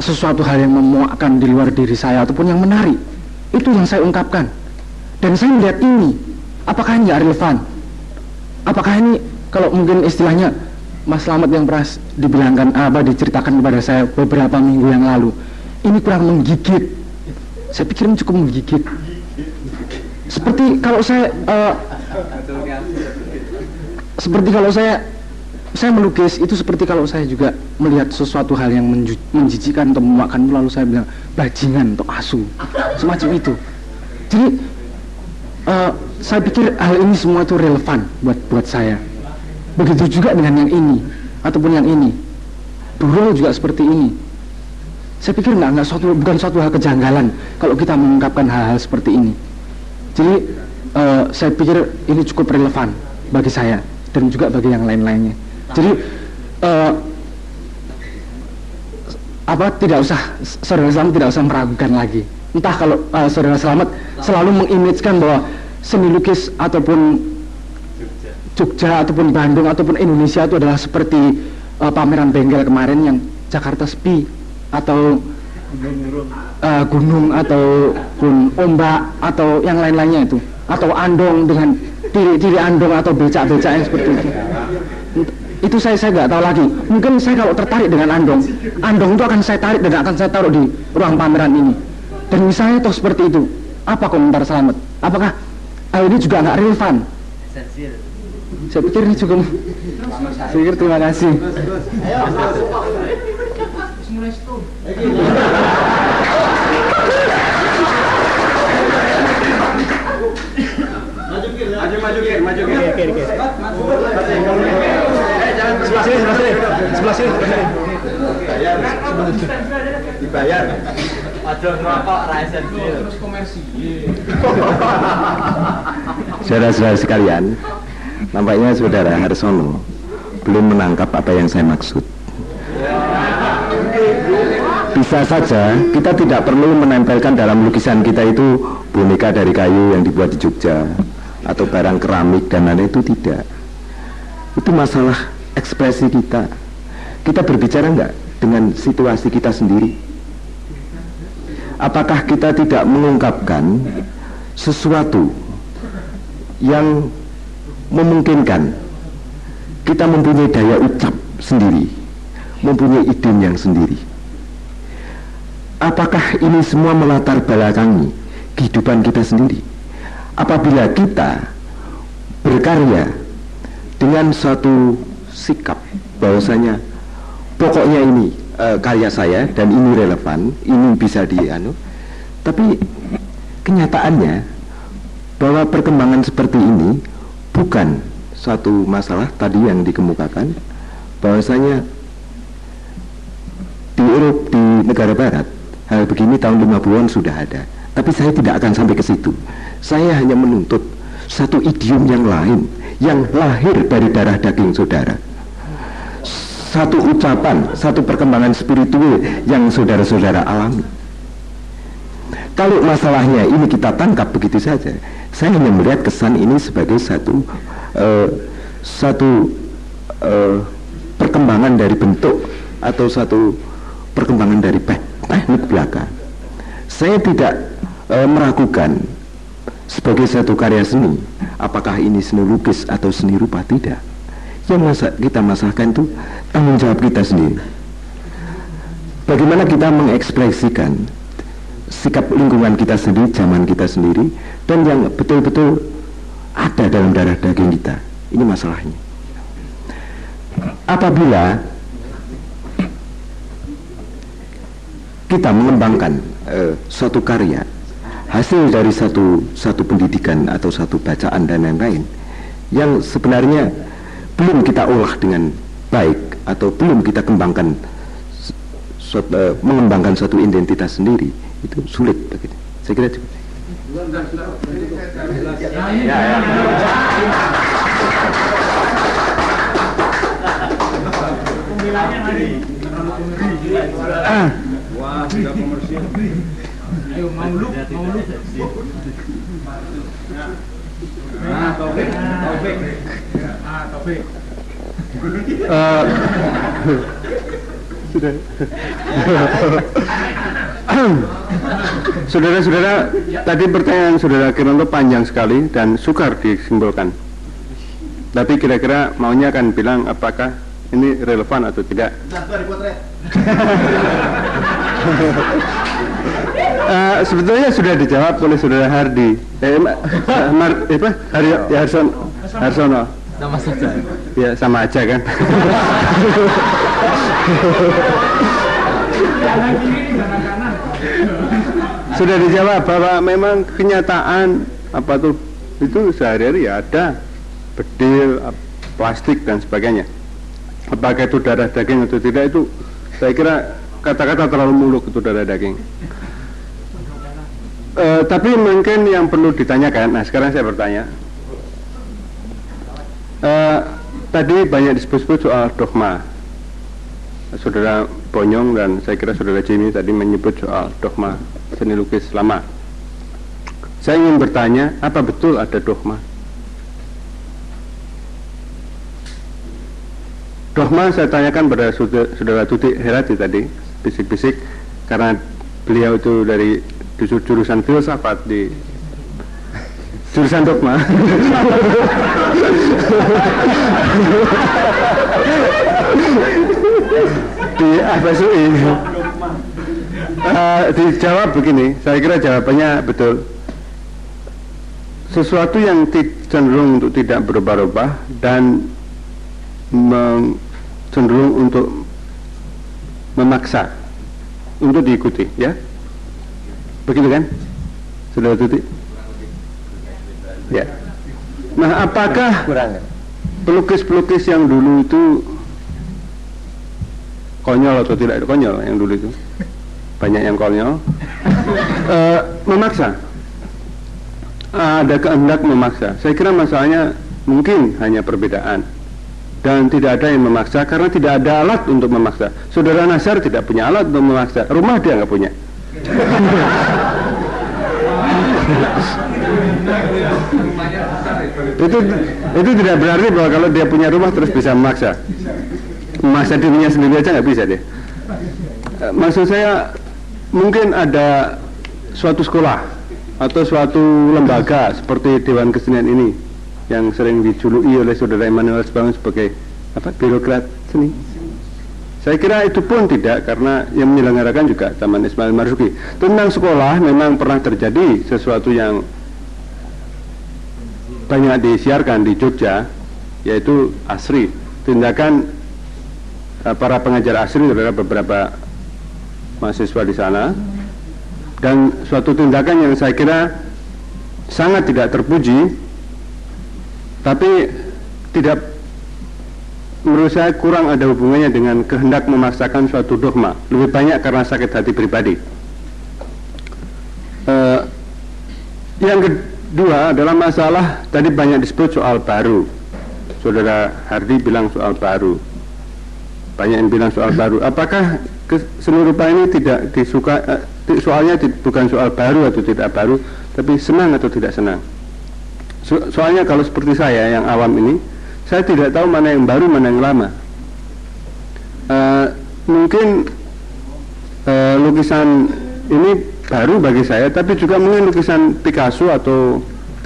S7: sesuatu hal yang memuakkan di luar diri saya ataupun yang menarik. Itu yang saya ungkapkan. Dan saya melihat ini, apakah ini nggak relevan? Apakah ini, kalau mungkin istilahnya Mas Slamet yang pernah dibilangkan apa diceritakan kepada saya beberapa minggu yang lalu, ini kurang menggigit. Saya pikir ini cukup menggigit. Seperti kalau saya uh, seperti kalau saya saya melukis itu seperti kalau saya juga melihat sesuatu hal yang menjijikan atau memakan, lalu saya bilang bajingan atau asu, semacam itu. Jadi uh, saya pikir hal ini semua itu relevan buat buat saya. Begitu juga dengan yang ini ataupun yang ini. Durul juga seperti ini. Saya pikir nggak nggak suatu bukan suatu hal kejanggalan kalau kita mengungkapkan hal-hal seperti ini. Jadi uh, saya pikir ini cukup relevan bagi saya dan juga bagi yang lain-lainnya. Jadi uh, apa tidak usah saudara Slamet tidak usah meragukan lagi. Entah kalau uh, saudara Slamet selalu mengimagekan bahwa seni lukis ataupun Jogja ataupun Bandung ataupun Indonesia itu adalah seperti uh, pameran bengkel kemarin yang Jakarta sepi atau uh, gunung ataupun ombak atau yang lain-lainnya itu, atau andong dengan diri-diri andong atau becak-becak yang seperti itu. Itu saya saya nggak tahu lagi. Mungkin saya kalau tertarik dengan andong, andong itu akan saya tarik dan akan saya taruh di ruang pameran ini. Dan misalnya toh seperti itu, apa komentar Slamet? Apakah hal ini juga nggak relevan? Saya pikir ini cukup. Saya pikir terima kasih.
S5: Maju maju maju maju sebelah sini sebelah sini sebelah sini dibayar ada rokok raisen terus komersi.
S2: Saudara-saudara sekalian, nampaknya saudara Harsono belum menangkap apa yang saya maksud. Bisa saja kita tidak perlu menempelkan dalam lukisan kita itu boneka dari kayu yang dibuat di Jogja atau barang keramik dan lain-lain, itu tidak. Itu masalah ekspresi kita. Kita berbicara enggak dengan situasi kita sendiri? Apakah kita tidak mengungkapkan sesuatu yang memungkinkan kita mempunyai daya ucap sendiri, mempunyai idiom yang sendiri? Apakah ini semua melatar belakangi kehidupan kita sendiri? Apabila kita berkarya dengan suatu sikap bahwasanya pokoknya ini uh, karya saya dan ini relevan, ini bisa dianu, tapi kenyataannya bahwa perkembangan seperti ini bukan suatu masalah tadi yang dikemukakan, bahwasanya di Eropa, di negara barat hal begini tahun lima puluhan sudah ada. Tapi saya tidak akan sampai ke situ. Saya hanya menuntut satu idiom yang lain yang lahir dari darah daging saudara. Satu ucapan, satu perkembangan spiritual yang saudara-saudara alami. Kalau masalahnya ini kita tangkap begitu saja, saya hanya melihat kesan ini sebagai satu uh, satu uh, perkembangan dari bentuk atau satu perkembangan dari teknik belaka. Saya tidak e, meragukan sebagai satu karya seni apakah ini seni lukis atau seni rupa, tidak. Yang masa, kita masalahkan itu tanggung jawab kita sendiri. Bagaimana kita mengekspresikan sikap lingkungan kita sendiri, zaman kita sendiri, dan yang betul-betul ada dalam darah daging kita. Ini masalahnya. Apabila kita mengembangkan uh, suatu karya hasil dari satu satu pendidikan atau satu bacaan dan lain-lain yang sebenarnya belum kita olah dengan baik atau belum kita kembangkan suatu, uh, mengembangkan suatu identitas sendiri, itu sulit begitu. Saya kira cukup. Ya, ya.
S5: Ah. Wah, sudah komersial. Ayo mau lu, mau lu. Nah, Taufik, Taufik. Ah, Taufik.
S7: Uh,
S8: sudah. Saudara-saudara, tadi pertanyaan saudara Kirnanto panjang sekali dan sukar disimpulkan. Tapi kira-kira maunya kan bilang apakah ini relevan atau tidak. Uh, sebetulnya sudah dijawab oleh saudara Hardi. Eh, Mar, eh, apa? Haryo, ya Harson, Harsono.
S3: Nama saja.
S8: Ya sama aja kan. Sudah dijawab bahwa memang kenyataan apa tuh itu sehari-hari ya ada bedil, plastik dan sebagainya. Apakah itu darah daging atau tidak itu saya kira kata-kata terlalu muluk itu darah daging. Uh, tapi mungkin yang perlu ditanyakan, nah sekarang saya bertanya. Uh, tadi banyak disebut-sebut soal dogma. Saudara Bonyong dan saya kira saudara Jimmy tadi menyebut soal dogma seni lukis lama. Saya ingin bertanya, apa betul ada dogma? Dogma saya tanyakan pada saudara Tuti Herati tadi, bisik-bisik, karena beliau itu dari jurusan filsafat di jurusan dogma. Di F S U I uh, dijawab begini, saya kira jawabannya betul. Sesuatu yang cenderung untuk tidak berubah-ubah dan cenderung untuk memaksa untuk diikuti, ya, begitu kan, Saudara Tuti? Ya. Nah, apakah pelukis-pelukis yang dulu itu konyol atau tidak konyol yang dulu itu? Banyak yang konyol. uh, memaksa. Uh, ada kehendak memaksa. Saya kira masalahnya mungkin hanya perbedaan. Dan tidak ada yang memaksa karena tidak ada alat untuk memaksa. Saudara Nasar tidak punya alat untuk memaksa. Rumah dia nggak punya. itu itu tidak berarti bahwa kalau dia punya rumah terus bisa memaksa. Memaksa dirinya sendiri aja nggak bisa deh. Maksud saya mungkin ada suatu sekolah atau suatu lembaga seperti Dewan Kesenian ini yang sering dijuluki oleh saudara Emmanuel Sebangun sebagai apa, birokrat seni. Saya kira itu pun tidak, karena yang menyelenggarakan juga Taman Ismail Marzuki. Tentang sekolah memang pernah terjadi sesuatu yang banyak disiarkan di Jogja, yaitu ASRI, tindakan uh, para pengajar ASRI terhadap beberapa mahasiswa di sana, dan suatu tindakan yang saya kira sangat tidak terpuji, tapi tidak, menurut saya kurang ada hubungannya dengan kehendak memaksakan suatu dogma, lebih banyak karena sakit hati pribadi. Uh, yang kedua adalah masalah tadi banyak disebut soal baru. Saudara Hardi bilang soal baru, banyak yang bilang soal baru. Apakah seni rupa ini tidak disuka? Uh, soalnya bukan soal baru atau tidak baru, tapi senang atau tidak senang. So, soalnya kalau seperti saya yang awam ini, saya tidak tahu mana yang baru, mana yang lama. Uh, mungkin uh, lukisan ini baru bagi saya, tapi juga mungkin lukisan Picasso atau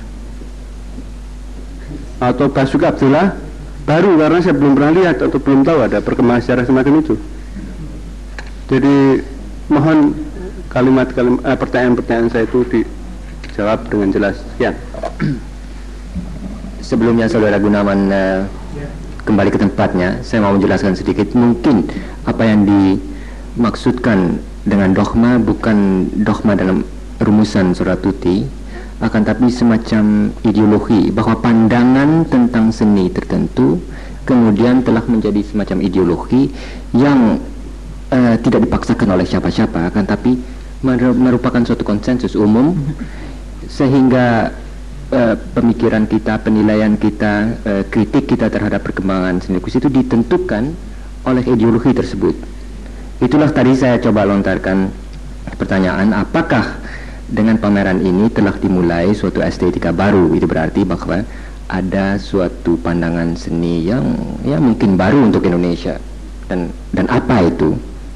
S8: atau Basuki Abdullah baru, karena saya belum pernah lihat atau belum tahu ada perkembangan sejarah semacam itu. Jadi mohon kalimat-kalimat eh, pertanyaan-pertanyaan saya itu dijawab dengan jelas. Sekian.
S2: Sebelumnya saudara Gunawan uh, kembali ke tempatnya, saya mau menjelaskan sedikit. Mungkin apa yang dimaksudkan dengan dogma bukan dogma dalam rumusan saudara Tuti, akan tapi semacam ideologi, bahwa pandangan tentang seni tertentu kemudian telah menjadi semacam ideologi yang uh, tidak dipaksakan oleh siapa-siapa, akan tapi merupakan suatu konsensus umum, sehingga Uh, pemikiran kita, penilaian kita, uh, kritik kita terhadap perkembangan seni lukis itu ditentukan oleh ideologi tersebut. Itulah tadi saya coba lontarkan pertanyaan, apakah dengan pameran ini telah dimulai suatu estetika baru? Itu berarti bahwa ada suatu pandangan seni yang ya mungkin baru untuk Indonesia, dan dan apa itu?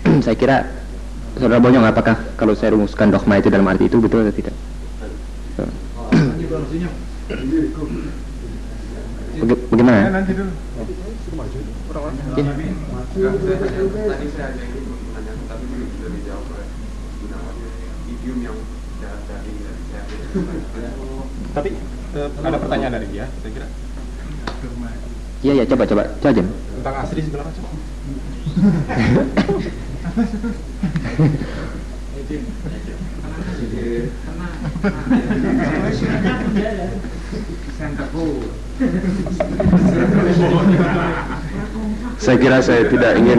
S2: saya kira Saudara Bonyong, apakah kalau saya rumuskan dogma itu dalam arti itu betul atau tidak? Baga bagaimana?
S3: Tapi uh, ada pertanyaan dari dia, saya kira.
S2: Iya ya, coba coba saja.
S3: Tentang asri segala macam.
S8: Saya kira saya tidak ingin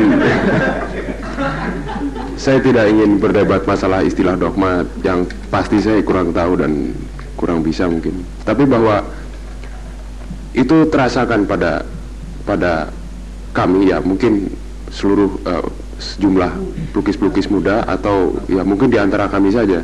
S8: saya tidak ingin berdebat masalah istilah dogma yang pasti saya kurang tahu dan kurang bisa mungkin. Tapi bahwa itu terasakan pada pada kami, ya mungkin seluruh uh, sejumlah pelukis-pelukis muda atau ya mungkin di antara kami saja,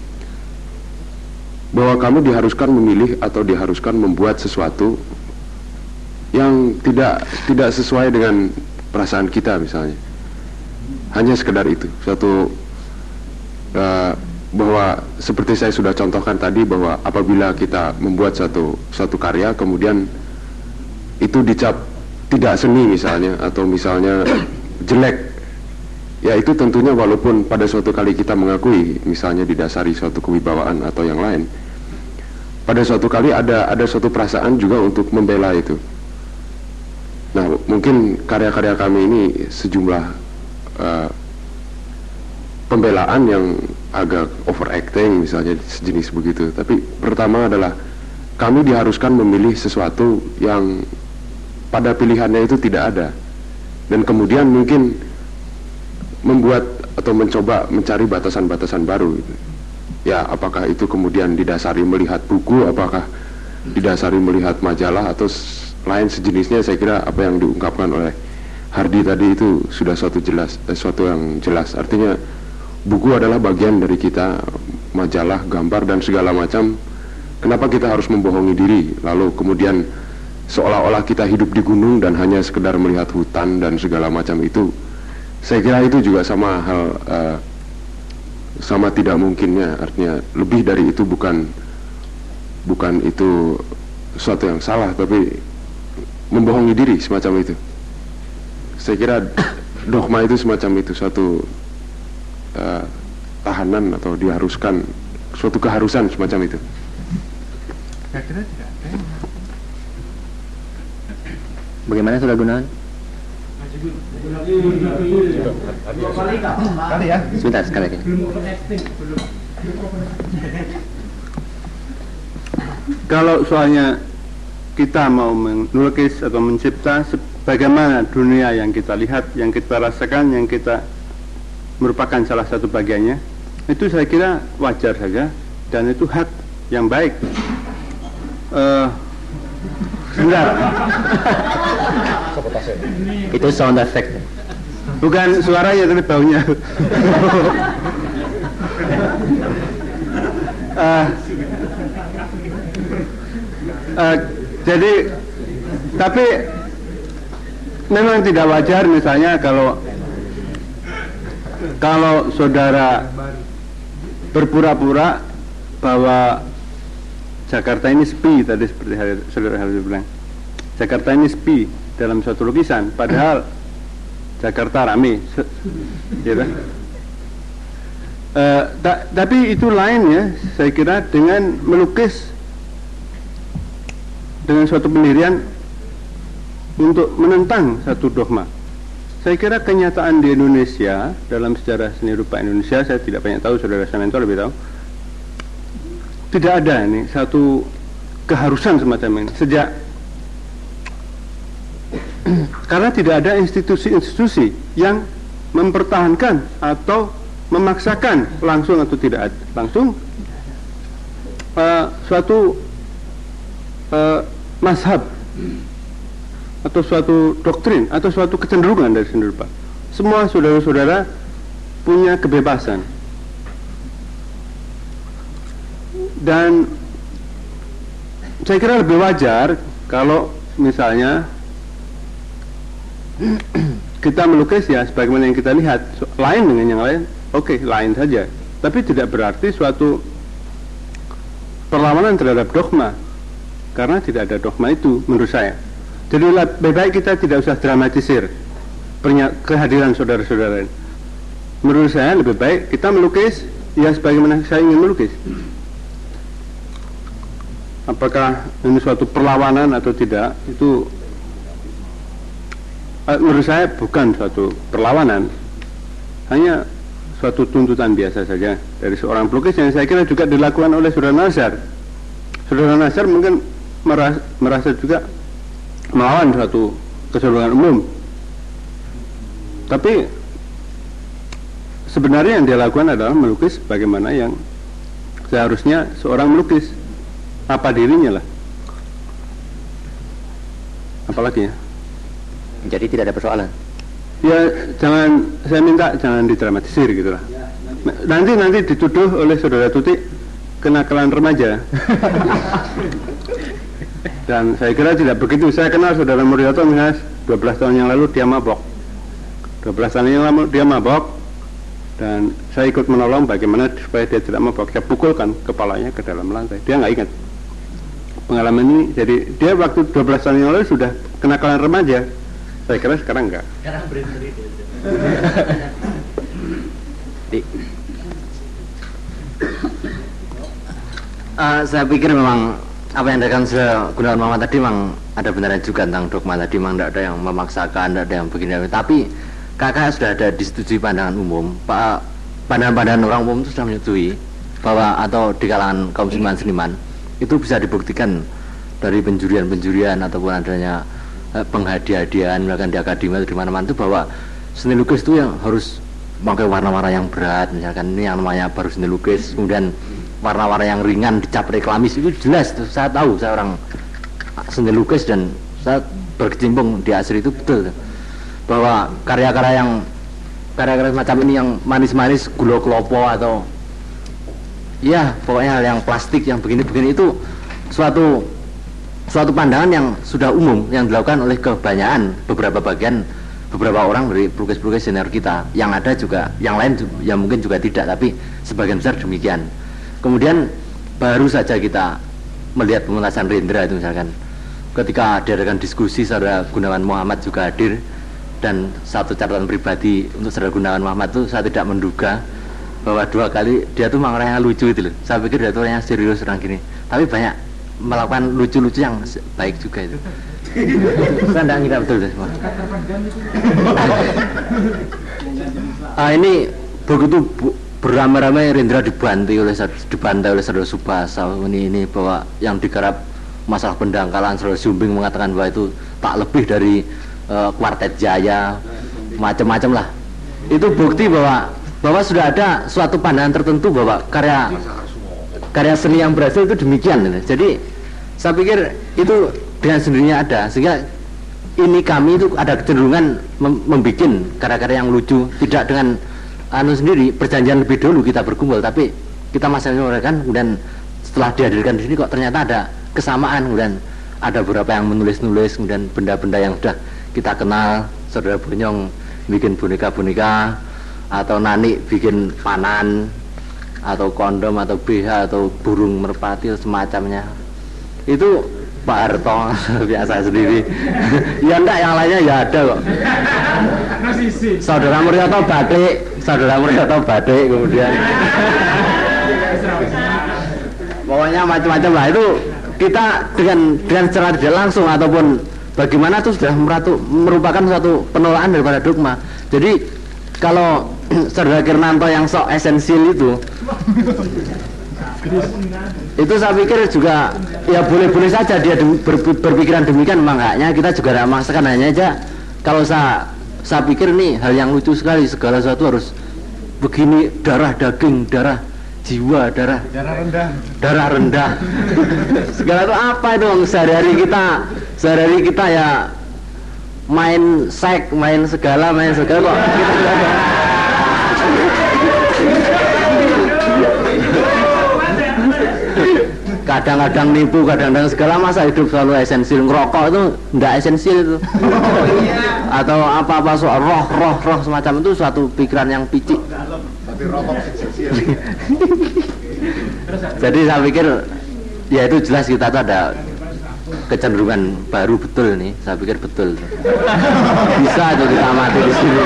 S8: bahwa kami diharuskan memilih atau diharuskan membuat sesuatu yang tidak tidak sesuai dengan perasaan kita misalnya. Hanya sekedar itu, suatu uh, bahwa seperti saya sudah contohkan tadi, bahwa apabila kita membuat satu satu karya kemudian itu dicap tidak seni misalnya, atau misalnya jelek, ya itu tentunya walaupun pada suatu kali kita mengakui misalnya didasari suatu kewibawaan atau yang lain, pada suatu kali ada ada suatu perasaan juga untuk membela itu. Nah, mungkin karya-karya kami ini sejumlah Uh, pembelaan yang agak overacting misalnya, sejenis begitu. Tapi pertama adalah kami diharuskan memilih sesuatu yang pada pilihannya itu tidak ada, dan kemudian mungkin membuat atau mencoba mencari batasan-batasan baru gitu. Ya, apakah itu kemudian didasari melihat buku, apakah didasari melihat majalah atau lain sejenisnya. Saya kira apa yang diungkapkan oleh Hardi tadi itu sudah suatu jelas, eh, suatu yang jelas. Artinya buku adalah bagian dari kita, majalah, gambar dan segala macam. Kenapa kita harus membohongi diri? Lalu kemudian seolah-olah kita hidup di gunung dan hanya sekedar melihat hutan dan segala macam itu. Saya kira itu juga sama hal, uh, sama tidak mungkinnya. Artinya lebih dari itu, bukan bukan itu sesuatu yang salah, tapi membohongi diri semacam itu. Saya kira dogma itu semacam itu, suatu uh, tahanan atau diharuskan, suatu keharusan semacam itu.
S2: Bagaimana Saudara Gunawan? Sebentar, sekali lagi.
S8: Kalau soalnya kita mau melukis atau mencipta bagaimana dunia yang kita lihat, yang kita rasakan, yang kita merupakan salah satu bagiannya, itu saya kira wajar saja dan itu hak yang baik. Uh, sebentar.
S2: Itu sound effect.
S8: Bukan suaranya tapi baunya. uh, uh, jadi, tapi memang tidak wajar misalnya kalau kalau saudara berpura-pura bahwa Jakarta ini sepi, tadi seperti saudara Hardi bilang, Jakarta ini sepi dalam suatu lukisan, padahal Jakarta rame, ya kan? Uh, ta tapi itu lain ya, saya kira dengan melukis dengan suatu pendirian untuk menentang satu dogma. Saya kira kenyataan di Indonesia, dalam sejarah seni rupa Indonesia, saya tidak banyak tahu, saudara Samento lebih tahu, tidak ada ini satu keharusan semacam ini sejak karena tidak ada institusi-institusi yang mempertahankan atau memaksakan langsung atau tidak langsung uh, suatu uh, mazhab atau suatu doktrin atau suatu kecenderungan dari seni rupa. Semua saudara-saudara punya kebebasan, dan saya kira lebih wajar kalau misalnya kita melukis ya sebagaimana yang kita lihat, lain dengan yang lain, oke, okay, lain saja. Tapi tidak berarti suatu perlawanan terhadap dogma, karena tidak ada dogma itu menurut saya. Jadi lebih baik kita tidak usah dramatisir kehadiran saudara-saudara. Menurut saya lebih baik kita melukis ya sebagaimana saya ingin melukis. Apakah ini suatu perlawanan atau tidak, itu menurut saya bukan suatu perlawanan, hanya suatu tuntutan biasa saja dari seorang pelukis yang saya kira juga dilakukan oleh Saudara Nazar. Saudara Nazar mungkin merasa, merasa juga melawan suatu keseluruhan umum, tapi sebenarnya yang dia lakukan adalah melukis bagaimana yang seharusnya seorang melukis, apa dirinya lah, apalagi ya.
S2: Jadi tidak ada persoalan.
S8: Ya jangan, saya minta jangan didramatisir gitu lah. Nanti nanti dituduh oleh Saudara Tuti kenakalan remaja. Dan saya kira tidak begitu. Saya kenal Saudara Muryoto misalnya dua belas tahun yang lalu dia mabok. dua belas tahun yang lalu dia mabok, dan saya ikut menolong bagaimana supaya dia tidak mabok. Saya pukulkan kepalanya ke dalam lantai. Dia nggak ingat pengalaman ini. Jadi dia waktu dua belas tahun yang lalu sudah kenakalan remaja. Saya kira sekarang enggak.
S5: Sekarang berhenti.
S2: uh, saya pikir memang apa yang dikatakan Gunawan Muhammad tadi memang ada benarnya juga tentang dogma tadi. Memang tidak ada yang memaksakan, tidak ada yang begini. Tapi kakak sudah ada disetujui pandangan umum. Pak, pandangan-pandangan orang umum itu sudah menyetujui bahwa atau di kalangan kaum seniman-seniman itu bisa dibuktikan dari penjurian-penjurian ataupun adanya penghadiah-hadiahan misalkan di akademi atau di mana-mana itu bahwa seni lukis itu yang harus pakai warna-warna yang berat, misalkan ini yang namanya baru seni lukis, kemudian warna-warna yang ringan dicap reklamis, itu jelas, itu saya tahu, saya orang seni lukis dan saya berkecimpung di asri itu betul bahwa karya-karya yang karya-karya semacam ini yang manis-manis gula kelopo atau ya pokoknya hal yang plastik yang begini-begini itu suatu suatu pandangan yang sudah umum yang dilakukan oleh kebanyakan beberapa bagian beberapa orang dari pelukis-pelukis senior kita. Yang ada juga yang lain yang mungkin juga tidak, tapi sebagian besar demikian. Kemudian baru saja kita melihat pementasan Rendra itu misalkan ketika diadakan diskusi, Saudara Gunawan Muhammad juga hadir, dan satu catatan pribadi untuk Saudara Gunawan Muhammad itu saya tidak menduga bahwa dua kali dia tuh memang orangnya lucu itu loh. Saya pikir dia tuh orangnya serius orang gini, tapi banyak melakukan lucu-lucu yang baik juga itu. Saya tidak ngira betul semua. Ah, ini begitu beramai-ramai Rendra dibantai oleh dibantai oleh Saudara Subasa ini ini bahwa yang digarap masalah pendangkalan, Saudara Sumbing mengatakan bahwa itu tak lebih dari uh, kuartet Jaya, macam-macam lah. Itu bukti bahwa bahwa sudah ada suatu pandangan tertentu bahwa karya karya seni yang berhasil itu demikian. Jadi saya pikir itu dengan sendirinya ada, sehingga ini kami itu ada kecenderungan mem membuat karya-karya yang lucu, tidak dengan anu sendiri perjanjian lebih dulu kita berkumpul, tapi kita masing-masing kan, kemudian setelah dihadirkan di sini kok ternyata ada kesamaan, kemudian ada beberapa yang menulis-nulis, kemudian benda-benda yang sudah kita kenal, Saudara Bonyong bikin boneka-boneka, atau Nani bikin panan, atau kondom, atau B H, atau burung merpati, semacamnya. Itu Pak Harto biasa sendiri. Ya enggak, yang lainnya ya ada kok. Saudara Muryoto batik, Saudara Muryoto batik, kemudian pokoknya macam-macam lah. Itu kita dengan dengan secara tidak langsung ataupun bagaimana itu sudah meratu, merupakan suatu penolakan daripada dogma. Jadi kalau Saudara Kirnanto yang sok esensial itu itu saya pikir juga ya boleh-boleh saja dia ber, berpikiran demikian, memang haknya, kita juga tidak memaksakan. Hanya aja kalau saya saya pikir ini hal yang lucu sekali, segala sesuatu harus begini, darah daging, darah jiwa, darah darah rendah, darah rendah. Segala itu apa itu? Sehari-hari kita sehari-hari kita ya main seks, main segala, main segala kok kita tidak ada.
S9: kadang-kadang nipu, kadang-kadang segala, masa hidup selalu esensial. Ngerokok itu enggak esensial itu. Atau apa-apa soal roh, roh, roh semacam itu suatu pikiran yang picik.
S10: Tapi rokok esensial.
S9: Jadi saya pikir ya itu jelas kita tuh ada kecenderungan baru, betul nih, saya pikir betul. Bisa tuh kita amati di sini.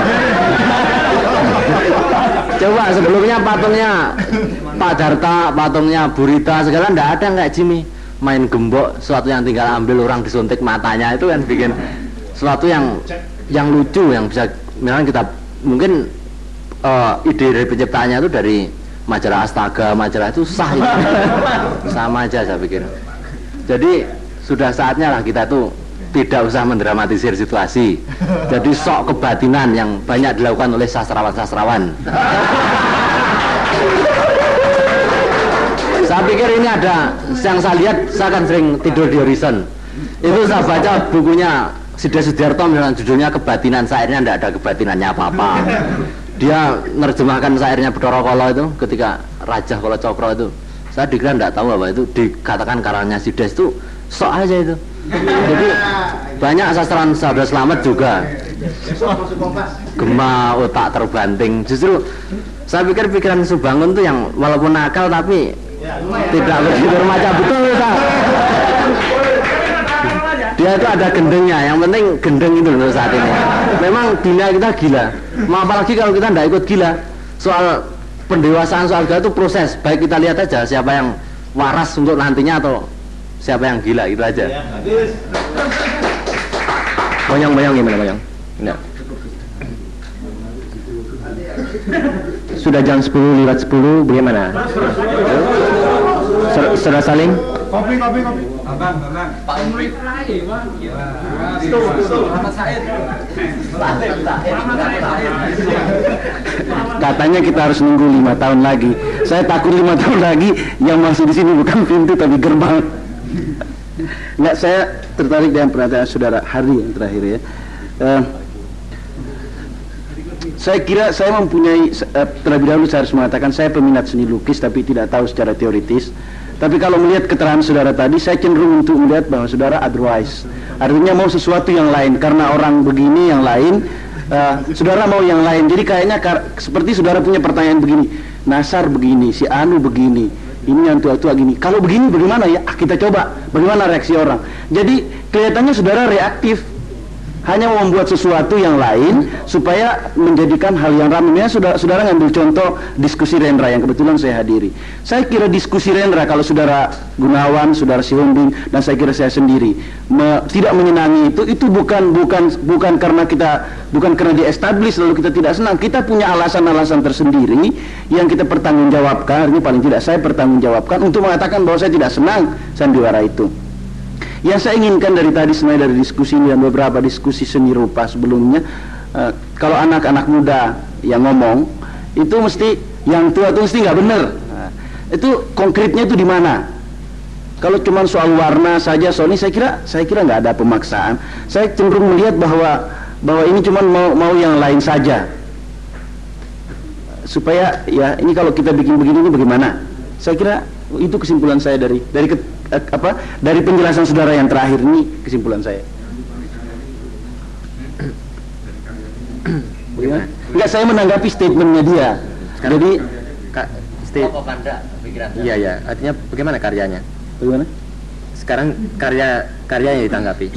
S9: Coba sebelumnya patungnya Pak Darta, patungnya Burita segala ndak ada nggak Jimmy main gembok, sesuatu yang tinggal ambil orang disuntik matanya, itu kan bikin sesuatu yang yang lucu, yang bisa misalnya kita mungkin uh, ide dari penciptanya itu dari majalah Astaga, majalah itu sah itu. Sama aja saya pikir. Jadi sudah saatnya lah kita tuh tidak usah mendramatisir situasi. Jadi sok kebatinan yang banyak dilakukan oleh sastrawan-sastrawan. Saya pikir ini ada, yang saya lihat, saya kan sering tidur di horizon. Itu saya baca bukunya Sida Sudiarto, misalnya judulnya Kebatinan, syairnya tidak ada kebatinannya apa-apa. Dia nerjemahkan syairnya Bathara Kala itu ketika Raja Kala Cokro itu. Saya dikira tidak tahu apa itu, dikatakan karangannya Sides itu sok aja itu. Jadi banyak sastrawan sahabat selamat juga gema otak terbanting. Justru saya pikir pikiran Subangun tuh yang walaupun nakal tapi tidak begitu remaja, betul tak? Dia itu ada gendengnya, yang penting gendeng itu loh saat ini. Memang gila, kita gila. Mau apalagi kalau kita tidak ikut gila. Soal pendewasaan, soal gila itu proses. Baik kita lihat aja siapa yang waras untuk nantinya atau siapa yang gila, gitu aja.
S2: Boyong-boyong gimana boyong? Enggak. Sudah jam sepuluh lewat sepuluh, bagaimana? Saudara Salim?
S10: Kopi, kopi, kopi.
S5: Abang, abang. Pak Umri.
S7: Katanya kita harus nunggu lima tahun lagi. Saya takut lima tahun lagi yang masih di sini bukan pintu tapi gerbang. Nggak, saya tertarik dengan pernyataan saudara Hari yang terakhir ya. Uh, saya kira saya mempunyai uh, terlebih dahulu saya harus mengatakan saya peminat seni lukis tapi tidak tahu secara teoritis. Tapi kalau melihat keterangan saudara tadi, saya cenderung untuk melihat bahwa saudara otherwise. Artinya mau sesuatu yang lain, karena orang begini yang lain, uh, saudara mau yang lain. Jadi kayaknya seperti saudara punya pertanyaan begini, Nasar begini, si Anu begini, ini yang tua-tua gini. Kalau begini bagaimana ya? Ah, kita coba, bagaimana reaksi orang. Jadi kelihatannya saudara reaktif, hanya mau membuat sesuatu yang lain supaya menjadikan hal yang ramai. Ya, saudara, saudara ngambil contoh diskusi Rendra yang kebetulan saya hadiri. Saya kira diskusi Rendra kalau saudara Gunawan, saudara Sihombing, dan saya kira saya sendiri me, tidak menyenangi itu, itu bukan bukan bukan karena kita bukan karena di-establish lalu kita tidak senang. Kita punya alasan-alasan tersendiri yang kita pertanggungjawabkan. Ini paling tidak saya pertanggungjawabkan untuk mengatakan bahwa saya tidak senang sandiwara itu. Yang saya inginkan dari tadi sebenarnya dari diskusi ini dan beberapa diskusi seni rupa sebelumnya, uh, kalau anak-anak muda yang ngomong itu mesti yang tua itu mesti nggak benar. Nah, itu konkretnya itu di mana? Kalau cuma soal warna saja, Sony, saya kira saya kira nggak ada pemaksaan. Saya cenderung melihat bahwa bahwa ini cuma mau mau yang lain saja. Supaya ya ini kalau kita bikin begini ini bagaimana? Saya kira itu kesimpulan saya dari dari ke, apa dari penjelasan saudara yang terakhir ini, kesimpulan saya. Enggak, saya menanggapi statementnya dia.
S2: Sekarang,
S7: jadi
S2: ka, state, iya ya, artinya bagaimana karyanya?
S7: Bagaimana?
S2: Sekarang karya karyanya ditanggapi.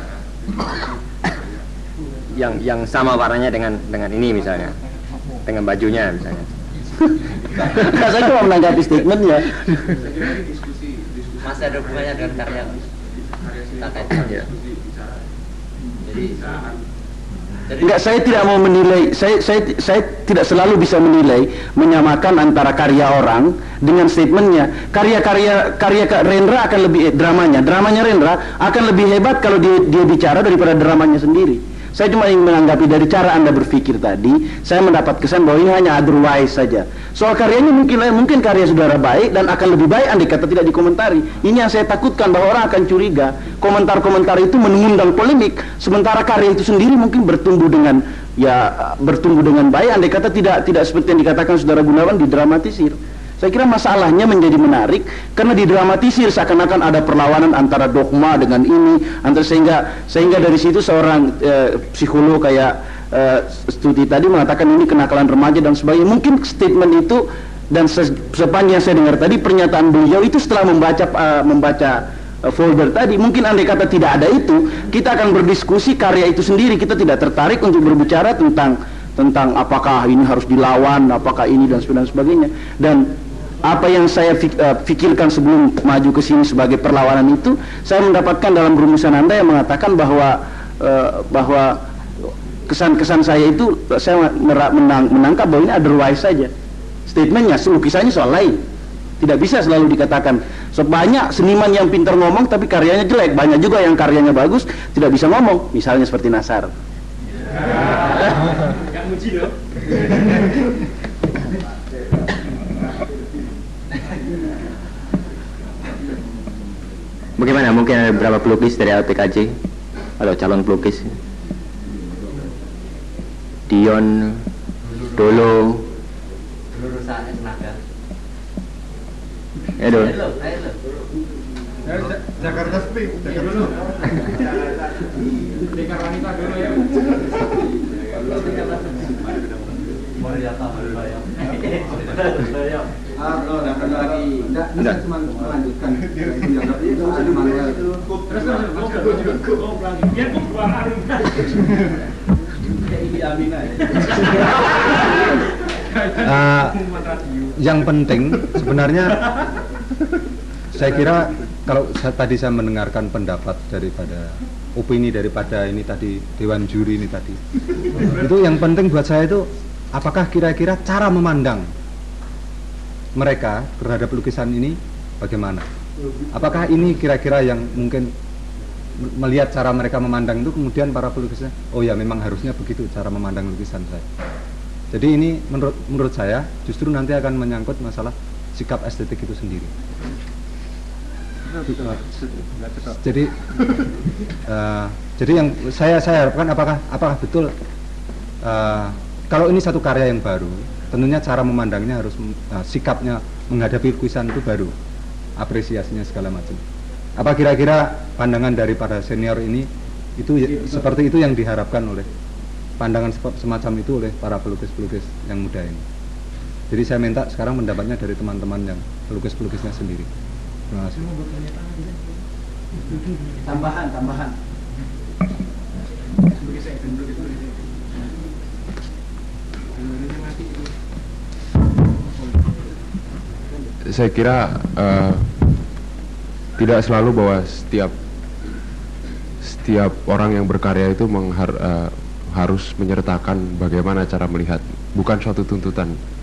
S2: yang yang sama warnanya dengan dengan ini misalnya, dengan bajunya misalnya.
S7: Nah, saya cuma menanggapi statementnya.
S9: Masih ada hubungannya dengan karya ya. Jadi
S7: Enggak, saya tidak mau menilai, saya, saya, saya tidak selalu bisa menilai, menyamakan antara karya orang dengan statementnya. Karya-karya karya Rendra akan lebih, eh, dramanya, dramanya Rendra akan lebih hebat kalau dia, dia bicara daripada dramanya sendiri. Saya cuma ingin menanggapi dari cara Anda berpikir tadi, saya mendapat kesan bahwa ini hanya otherwise saja. Soal karyanya mungkin mungkin karya saudara baik dan akan lebih baik andai kata tidak dikomentari. Ini yang saya takutkan, bahwa orang akan curiga komentar-komentar itu mengundang polemik, sementara karya itu sendiri mungkin bertumbuh dengan ya bertumbuh dengan baik andai kata tidak tidak seperti yang dikatakan saudara Gunawan didramatisir.
S11: Saya kira masalahnya menjadi menarik karena didramatisir seakan-akan ada perlawanan antara dogma dengan ini, antara sehingga sehingga dari situ seorang eh, psikolog kayak eh, studi tadi mengatakan ini kenakalan remaja dan sebagainya. Mungkin statement itu dan se sepanjang saya dengar tadi pernyataan beliau itu setelah membaca uh, membaca uh, folder tadi, mungkin andai kata tidak ada itu, kita akan berdiskusi karya itu sendiri, kita tidak tertarik untuk berbicara tentang tentang apakah ini harus dilawan, apakah ini dan sebagainya. Dan apa yang saya pikirkan sebelum maju ke sini sebagai perlawanan itu, saya mendapatkan dalam rumusan Anda yang mengatakan bahwa uh, bahwa kesan-kesan saya itu, saya menang, menangkap bahwa ini otherwise saja. Statementnya, lukisannya soal lain. Tidak bisa selalu dikatakan sebanyak seniman yang pintar ngomong tapi karyanya jelek, banyak juga yang karyanya bagus tidak bisa ngomong, misalnya seperti Nasar.
S5: Gak muji loh.
S2: Bagaimana? Mungkin ada beberapa pelukis dari L P K J atau calon pelukis. Dion, Dolo, Edo.
S10: Jakarta Spring, Jakarta dulu. Dekar wanita dulu ya. Ah, no, dapat lagi. Enggak, bisa cuma melanjutkan. Itu ada manual. Terus terus biar kok dua hari.
S4: Uh, yang penting sebenarnya saya kira kalau saya, tadi saya mendengarkan pendapat daripada opini daripada ini tadi dewan juri ini tadi, itu yang penting buat saya itu apakah kira-kira cara memandang mereka terhadap lukisan ini bagaimana? Apakah ini kira-kira yang mungkin melihat cara mereka memandang itu kemudian para pelukisnya, oh ya memang harusnya begitu cara memandang lukisan saya. Jadi ini menurut menurut saya justru nanti akan menyangkut masalah sikap estetik itu sendiri. Jadi uh, jadi yang saya saya harapkan apakah apakah betul uh, kalau ini satu karya yang baru, tentunya cara memandangnya harus uh, sikapnya menghadapi lukisan itu baru, apresiasinya segala macam. Apa kira-kira pandangan daripada senior ini itu ya, seperti itu yang diharapkan oleh pandangan semacam itu oleh para pelukis-pelukis yang muda ini. Jadi saya minta sekarang pendapatnya dari teman-teman yang pelukis-pelukisnya sendiri. Terima kasih.
S5: Tambahan, tambahan.
S12: Saya kira uh, tidak selalu bahwa setiap setiap orang yang berkarya itu menghar, uh, harus menyertakan bagaimana cara melihat, bukan suatu tuntutan.